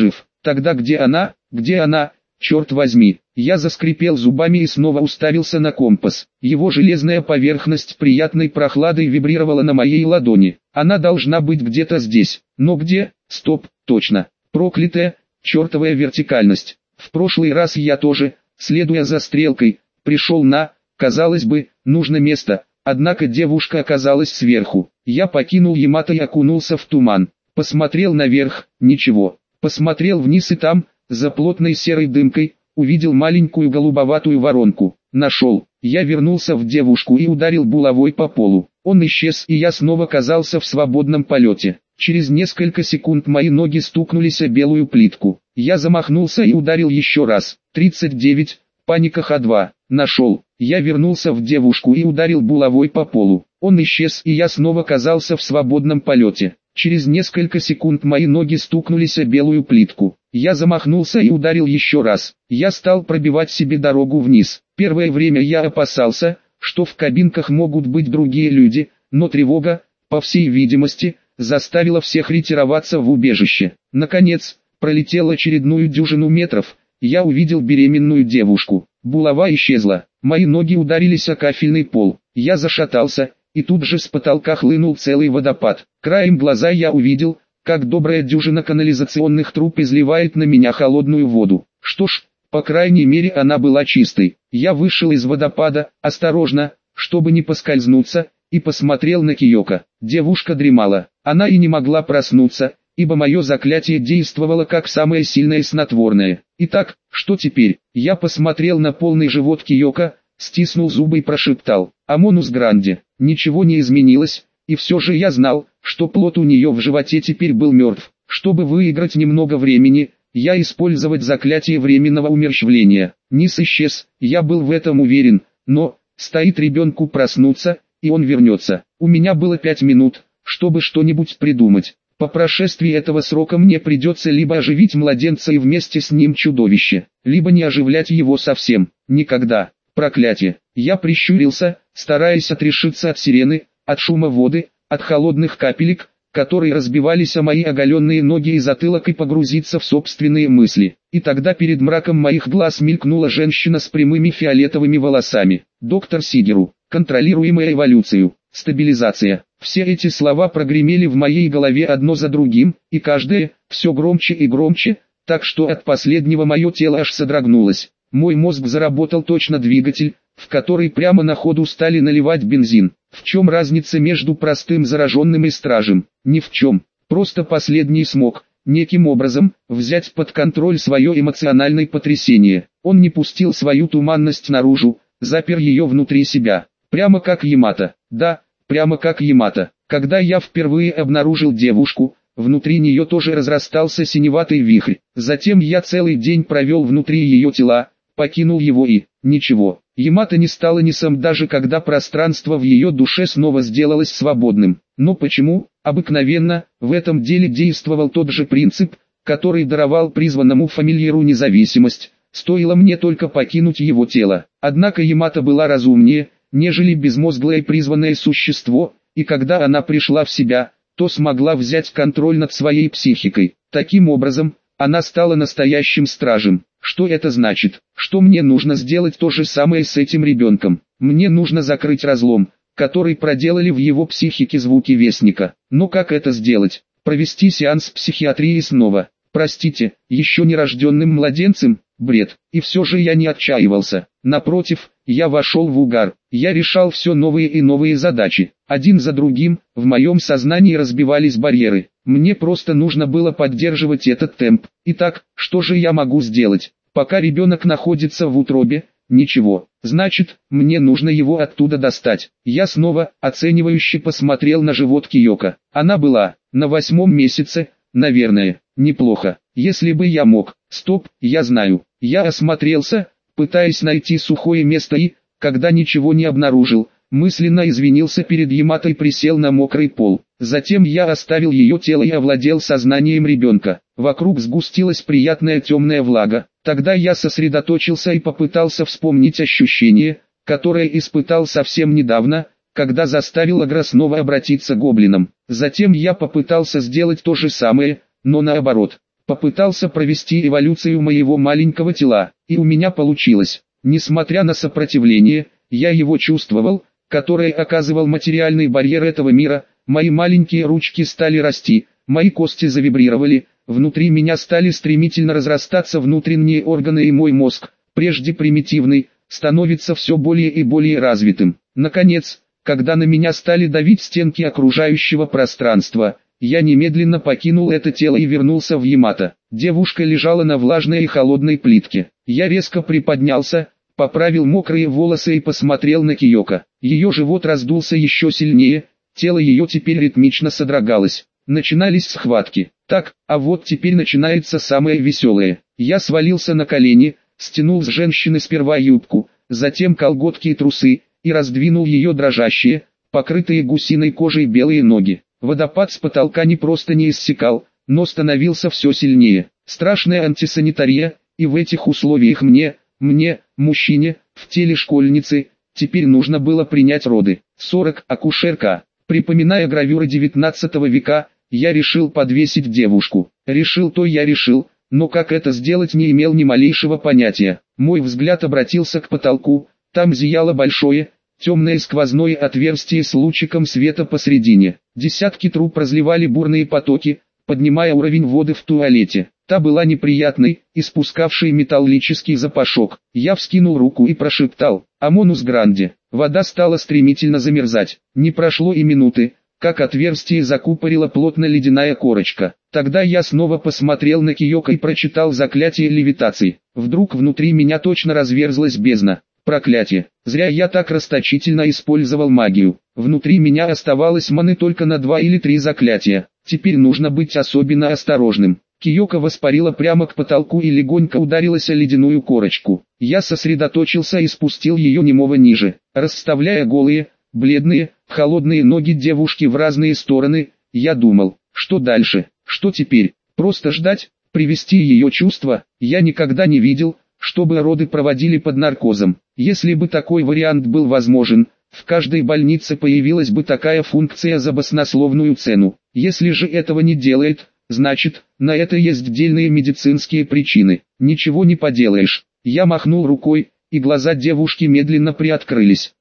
Тогда где она? Где она? Черт возьми! Я заскрипел зубами и снова уставился на компас. Его железная поверхность приятной прохладой вибрировала на моей ладони. Она должна быть где-то здесь. Но где? Стоп, точно. Проклятая, чертовая вертикальность. В прошлый раз я тоже, следуя за стрелкой, пришел на, казалось бы, нужное место. Однако девушка оказалась сверху. Я покинул Ямато и окунулся в туман. Посмотрел наверх, ничего. Посмотрел вниз и там, за плотной серой дымкой, увидел маленькую голубоватую воронку. Нашел. Я вернулся в девушку и ударил булавой по полу. Он исчез, и я снова оказался в свободном полете. Через несколько секунд мои ноги стукнулись о белую плитку. Я замахнулся и ударил еще раз. 39. Паника Х2. Нашел. Я вернулся в девушку и ударил булавой по полу. Он исчез, и я снова оказался в свободном полете. Через несколько секунд мои ноги стукнулись о белую плитку. Я замахнулся и ударил еще раз. Я стал пробивать себе дорогу вниз. Первое время я опасался, что в кабинках могут быть другие люди, но тревога, по всей видимости, заставила всех ретироваться в убежище. Наконец, пролетел очередную дюжину метров, я увидел беременную девушку. Булава исчезла. Мои ноги ударились о кафельный пол. Я зашатался, и тут же с потолка хлынул целый водопад. Краем глаза я увидел, как добрая дюжина канализационных труб изливает на меня холодную воду. Что ж, по крайней мере она была чистой. Я вышел из водопада, осторожно, чтобы не поскользнуться, и посмотрел на Киоко. Девушка дремала. Она и не могла проснуться, ибо мое заклятие действовало как самое сильное снотворное. Итак, что теперь? Я посмотрел на полный живот Киоко, стиснул зубы и прошептал: «Амонус Гранди». Ничего не изменилось, и все же я знал, что плод у нее в животе теперь был мертв. Чтобы выиграть немного времени, я использовать заклятие временного умерщвления. Низ исчез, я был в этом уверен, но, стоит ребенку проснуться, и он вернется. У меня было 5 минут, чтобы что-нибудь придумать. По прошествии этого срока мне придется либо оживить младенца и вместе с ним чудовище, либо не оживлять его совсем, никогда. Проклятие. Я прищурился, стараясь отрешиться от сирены, от шума воды, от холодных капелек, которые разбивались о мои оголенные ноги и затылок, и погрузиться в собственные мысли. И тогда перед мраком моих глаз мелькнула женщина с прямыми фиолетовыми волосами. Доктор Сигеру. Контролируемая эволюцию. Стабилизация. Все эти слова прогремели в моей голове одно за другим, и каждое, все громче и громче, так что от последнего мое тело аж содрогнулось. Мой мозг заработал точно двигатель, в который прямо на ходу стали наливать бензин. В чем разница между простым зараженным и стражем? Ни в чем. Просто последний смог, неким образом, взять под контроль свое эмоциональное потрясение. Он не пустил свою туманность наружу, запер ее внутри себя. Прямо как Ямато. Да, прямо как Ямато. Когда я впервые обнаружил девушку, внутри нее тоже разрастался синеватый вихрь. Затем я целый день провел внутри ее тела, покинул его и, ничего. Ямато не стало нисом даже когда пространство в ее душе снова сделалось свободным. Но почему? Обыкновенно, в этом деле действовал тот же принцип, который даровал призванному фамильяру независимость, стоило мне только покинуть его тело. Однако Ямато была разумнее, нежели безмозглое призванное существо, и когда она пришла в себя, то смогла взять контроль над своей психикой. Таким образом, она стала настоящим стражем. Что это значит? Что мне нужно сделать то же самое с этим ребенком. Мне нужно закрыть разлом, который проделали в его психике звуки Вестника. Но как это сделать? Провести сеанс психиатрии снова. Простите, еще нерожденным младенцем? Бред. И все же я не отчаивался. Напротив, я вошел в угар. Я решал все новые и новые задачи. Один за другим, в моем сознании разбивались барьеры. Мне просто нужно было поддерживать этот темп. Итак, что же я могу сделать? Пока ребенок находится в утробе, ничего. Значит, мне нужно его оттуда достать. Я снова, оценивающе посмотрел на живот Киоко. Она была, на 8-м месяце, наверное, неплохо. Если бы я мог. Стоп, я знаю. Я осмотрелся, пытаясь найти сухое место и, когда ничего не обнаружил, мысленно извинился перед Ямато и присел на мокрый пол. Затем я оставил ее тело и овладел сознанием ребенка. Вокруг сгустилась приятная темная влага. Тогда я сосредоточился и попытался вспомнить ощущение, которое испытал совсем недавно, когда заставил Агра снова обратиться гоблином. Затем я попытался сделать то же самое, но наоборот. Попытался провести эволюцию моего маленького тела, и у меня получилось. Несмотря на сопротивление, я его чувствовал, которое оказывал материальный барьер этого мира. Мои маленькие ручки стали расти, мои кости завибрировали, внутри меня стали стремительно разрастаться внутренние органы, и мой мозг, прежде примитивный, становится все более и более развитым. Наконец, когда на меня стали давить стенки окружающего пространства, я немедленно покинул это тело и вернулся в Ямато. Девушка лежала на влажной и холодной плитке. Я резко приподнялся, поправил мокрые волосы и посмотрел на Киоко. Ее живот раздулся еще сильнее, тело ее теперь ритмично содрогалось. Начинались схватки. Так, а вот теперь начинается самое веселое. Я свалился на колени, стянул с женщины сперва юбку, затем колготки и трусы, и раздвинул ее дрожащие, покрытые гусиной кожей белые ноги. Водопад с потолка не просто не иссякал, но становился все сильнее. Страшная антисанитария, и в этих условиях мне, мужчине, в теле школьницы, теперь нужно было принять роды. 40. Акушерка. Припоминая гравюры 19 века, я решил подвесить девушку. Я решил, но как это сделать, не имел ни малейшего понятия. Мой взгляд обратился к потолку, там зияло большое, темное сквозное отверстие с лучиком света посредине. Десятки труб разливали бурные потоки, поднимая уровень воды в туалете. Та была неприятной, испускавшей металлический запашок. Я вскинул руку и прошептал «Амонус Гранде». Вода стала стремительно замерзать. Не прошло и минуты, как отверстие закупорила плотно ледяная корочка. Тогда я снова посмотрел на Киоко и прочитал заклятие левитации. Вдруг внутри меня точно разверзлась бездна. Проклятие! Зря я так расточительно использовал магию. Внутри меня оставалось маны только на 2 или 3 заклятия. Теперь нужно быть особенно осторожным. Киоко воспарила прямо к потолку и легонько ударилась о ледяную корочку. Я сосредоточился и спустил ее немного ниже, расставляя голые, бледные, холодные ноги девушки в разные стороны. Я думал, что дальше, что теперь, просто ждать, привести ее чувства. Я никогда не видел, чтобы роды проводили под наркозом. Если бы такой вариант был возможен, в каждой больнице появилась бы такая функция за баснословную цену. Если же этого не делает, значит, на это есть дельные медицинские причины. Ничего не поделаешь. Я махнул рукой, и глаза девушки медленно приоткрылись.